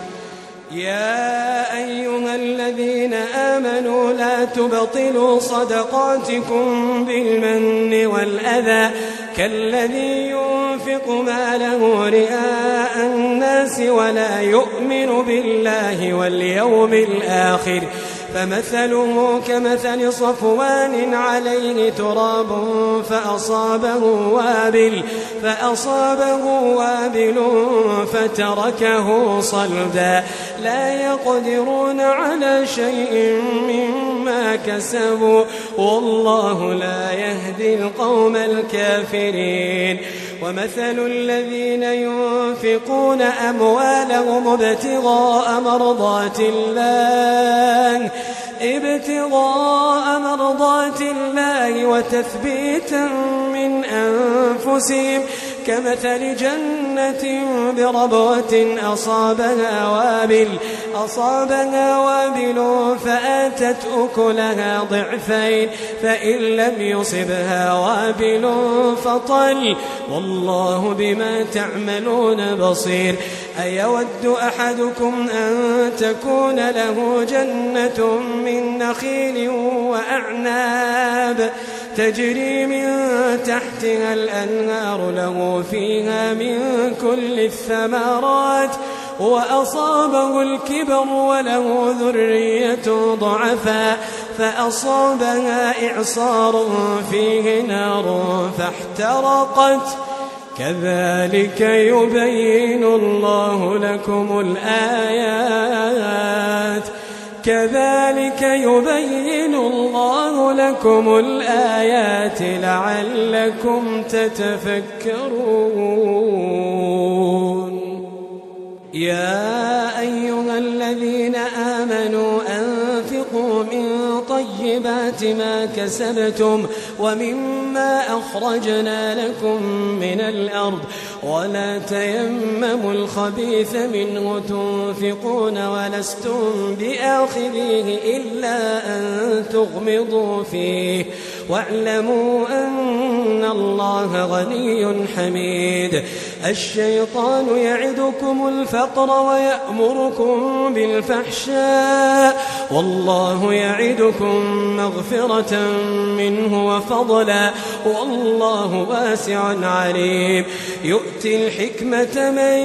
يا أيها الذين آمنوا لا تبطلوا صدقاتكم بالمن والأذى كالذي ينفق ماله رئاء الناس ولا يؤمن بالله واليوم الآخر فمثله كمثل صفوان عليه تراب فأصابه وابل فأصابه وابل فتركه صلدا لا يقدرون على شيء مما كسبوا والله لا يهدي القوم الكافرين. ومثل الذين ينفقون أموالهم ابتغاء مرضات الله ابتغاء مرضات الله وتثبيتا من أنفسهم كمثل جنة بربوة أصابها وابل أصابها وابل فآتت أكلها ضعفين فإن لم يصبها وابل فطل والله بما تعملون بصير. أيود أحدكم أن تكون له جنة من نخيل وأعناب تجري من تحتها الأنهار له فيها من كل الثمرات وأصابه الكبر وله ذرية ضعفاء فأصابها إعصار فيه نار فاحترقت كذلك يبين الله لكم الآيات كذلك يبين الله لكم الآيات لعلكم تتفكرون. يا أيها الذين آمنوا أنفقوا من طيبات طيبات ما كسبتم ومما أخرجنا لكم من الأرض ولا تيمموا الخبيث منه تنفقون ولستم بآخذيه إلا أن تغمضوا فيه واعلموا أن الله غني حميد. الشيطان يعدكم الفقر ويأمركم بالفحشاء والله يعدكم مغفرة منه وفضلا والله واسع عليم. يؤتي الحكمة من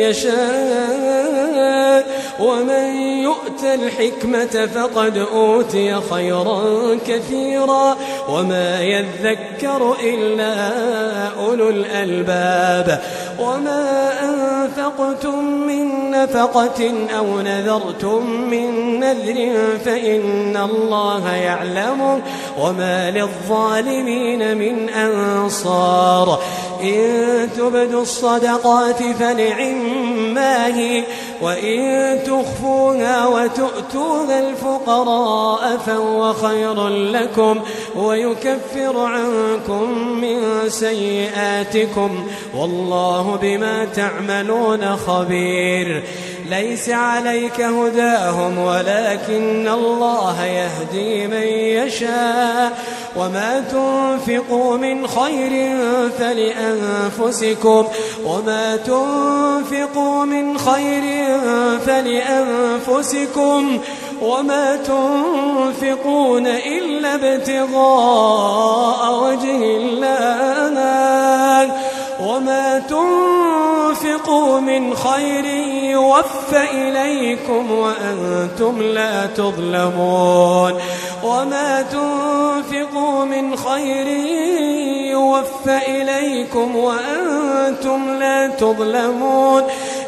يشاء ومن يؤت الحكمة فقد أوتي خيرا كثيرا وما يذكر إلا أولو الألباب. وما أنفقتم من نفقة أو نذرتم من نذر فإن الله يعلمه وما للظالمين من أنصار. إن تبدوا الصدقات فنعما هي وإن تخفوها وتؤتوها الفقراء فهو خير لكم ويكفر عنكم من سيئاتكم والله بما تعملون خبير. ليس عليك هداهم ولكن الله يهدي من يشاء وما تنفقوا من خير فلأنفسكم وما تنفقوا من خير فلأنفسكم وما تنفقون إلا ابتغاء وجه الله وما تنفقوا من خير يوفى إليكم وأنتم لا تظلمون وما تنفقوا من خير يوفى إليكم وأنتم لا تظلمون.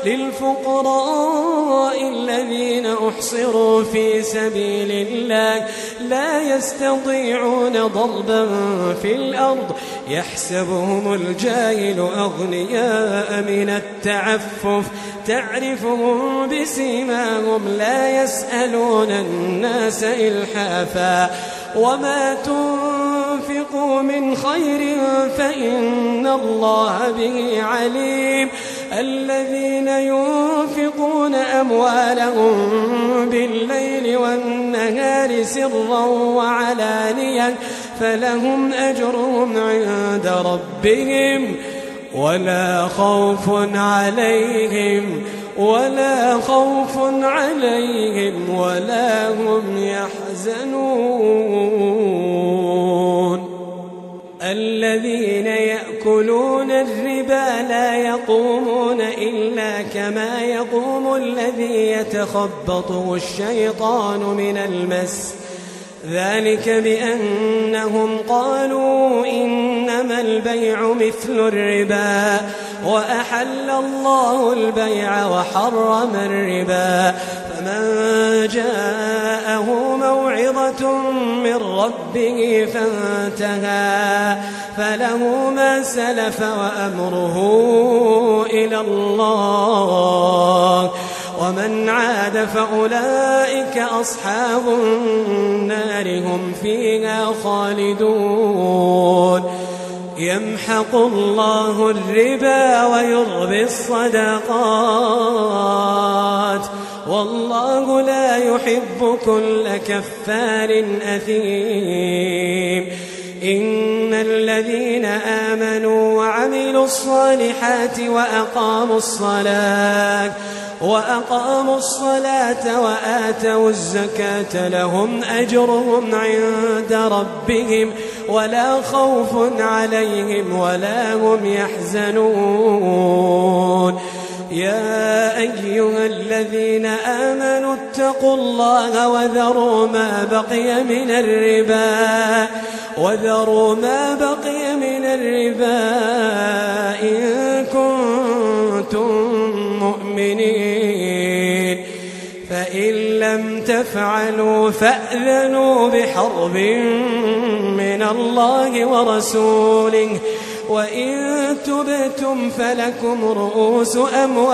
للفقراء الذين أحصروا في سبيل الله لا يستطيعون ضربا في الأرض يحسبهم الجاهل أغنياء من التعفف تعرفهم بسيماهم لا يسألون الناس إلحافا. وما تنفقوا من خير فإن الله به عليم. الذين ينفقون أموالهم بالليل والنهار سرا وعلانية فلهم أجرهم عند ربهم ولا خوف عليهم ولا خوف عليهم ولا هم يحزنون. الذين يأكلون الربا لا يقومون إلا كما يقوم الذي يتخبطه الشيطان من المس ذلك بأنهم قالوا إنما البيع مثل الربا وأحل الله البيع وحرم الربا. فمن جاءه موعظة من ربه فانتهى فله ما سلف وأمره إلى الله ومن عاد فأولئك أصحاب النار هم فيها خالدون. يمحق الله الربا ويربي الصدقات والله لا يحب كل كفار أثيم. إن الذين آمنوا وعملوا الصالحات وأقاموا الصلاة وأقاموا الصلاة وآتوا الزكاة لهم أجرهم عند ربهم ولا خوف عليهم ولا هم يحزنون. يا أيها الذين آمنوا اتقوا الله وذروا ما بقي من الربا وذروا ما بقي من الربا إن كنتم مؤمنين فإن لم تفعلوا فأذنوا بحرب من الله ورسوله وإن تبتم فلكم رؤوس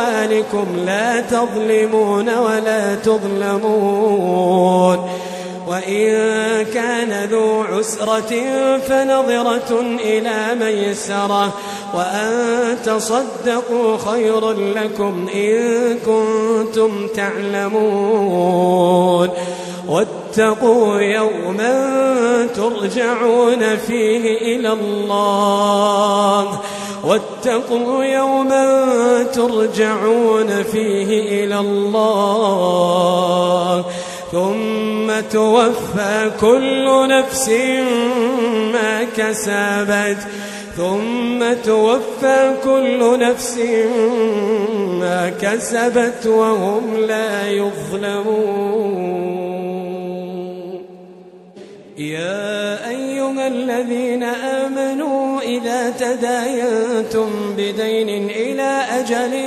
أموالكم لا تظلمون ولا تظلمون وإن كان ذو عسرة فنظرة إلى ميسرة وأن تصدقوا خير لكم إن كنتم تعلمون واتقوا يوما ترجعون فيه إلى الله واتقوا يوما ترجعون فيه إلى الله ثم توفى كل نفس ما كسبت ثم توفى كل نفس ما كسبت وهم لا يظلمون. يا أيها الذين آمنوا إذا تداينتم بدين إلى أجل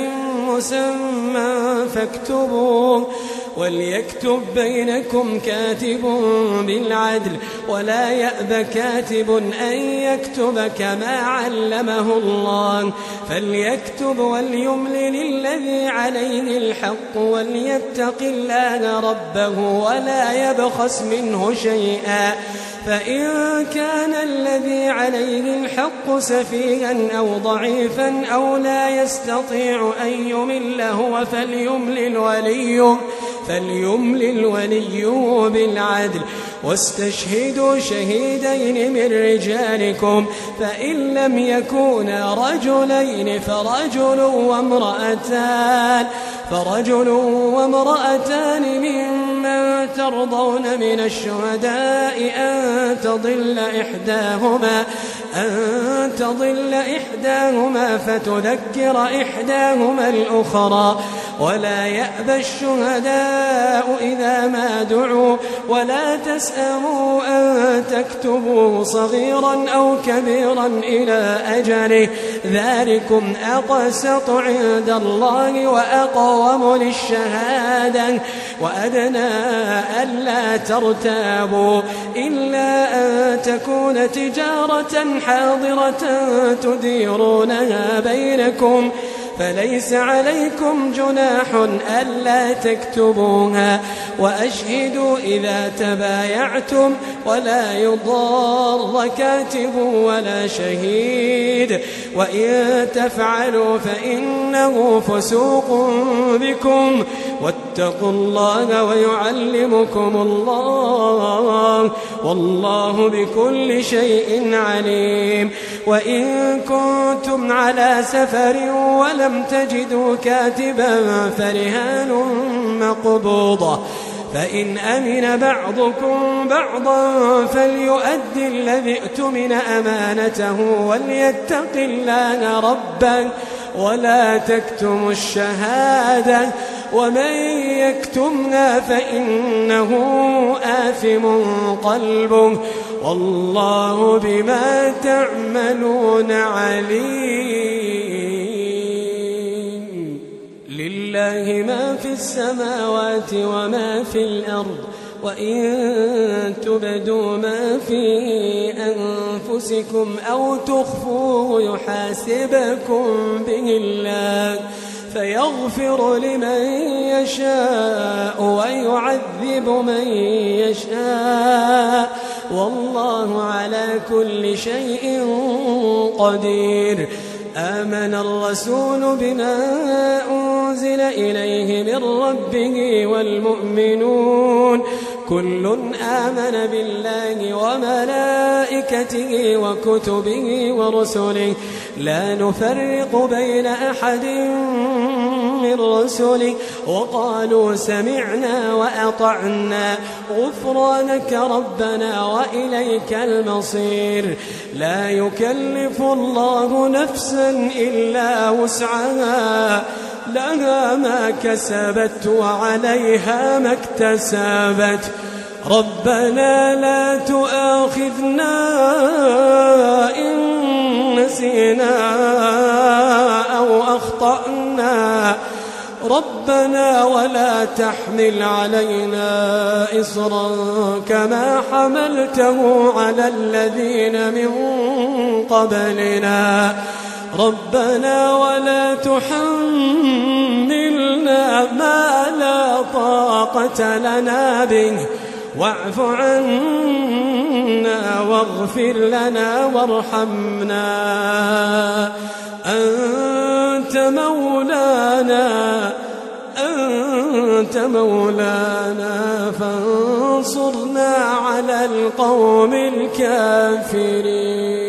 مسمى فاكتبوه وليكتب بينكم كاتب بالعدل ولا يأب كاتب أن يكتب كما علمه الله فليكتب وليملل الذي عليه الحق وليتق الله ربه ولا يبخس منه شيئا فإن كان الذي عليه الحق سفيها أو ضعيفا أو لا يستطيع أن يمل هو فليملل وليه فليملل وليه بالعدل واستشهدوا شهيدين من رجالكم فإن لم يكونا رجلين فرجل وامرأتان فرجل وامرأتان ممن ترضون من الشهداء أن تضل إحداهما أن تضل إحداهما فتذكر إحداهما الأخرى ولا يأبى الشهداء إذا ما دعوا ولا تسأموا أن تكتبوه صغيرا أو كبيرا إلى أجله ذلكم أقسط عند الله وأقوم للشهادة وأدنى ألا ترتابوا إلا أن تكون تجارة حاضرة تديرونها بينكم فليس عليكم جناح ألا تكتبوها وأشهدوا إذا تبايعتم ولا يضار كاتب ولا شهيد وإن تفعلوا فإنه فسوق بكم واتقوا الله ويعلمكم الله والله بكل شيء عليم. وإن كنتم على سفر ولم تجدوا كاتبا فرهان مقبوضة فإن أمن بعضكم بعضا فليؤدي الذي اؤتمن أمانته وليتق الله ربه ولا تكتموا الشهادة ومن يكتمها فإنه آثم قلبه والله بما تعملون عليم. لله ما في السماوات وما في الأرض وإن تبدوا ما في أنفسكم أو تخفوه يحاسبكم به الله فيغفر لمن يشاء ويعذب من يشاء والله على كل شيء قدير. آمن الرسول بما أنزل إليه من ربه والمؤمنون كل آمن بالله وملائكته وكتبه ورسله لا نفرق بين أحد من رسله وقالوا سمعنا وأطعنا غفرانك ربنا وإليك المصير. لا يكلف الله نفسا إلا وسعها لها ما كسبت وعليها ما اكتسبت ربنا لا تؤاخذنا إن نسينا أو أخطأنا ربنا ولا تحمل علينا إصرا كما حملته على الذين من قبلنا ربنا ولا تحملنا ما لا طاقة لنا به واعف عنا واغفر لنا وارحمنا أنت مولانا أنت مولانا فانصرنا على القوم الكافرين.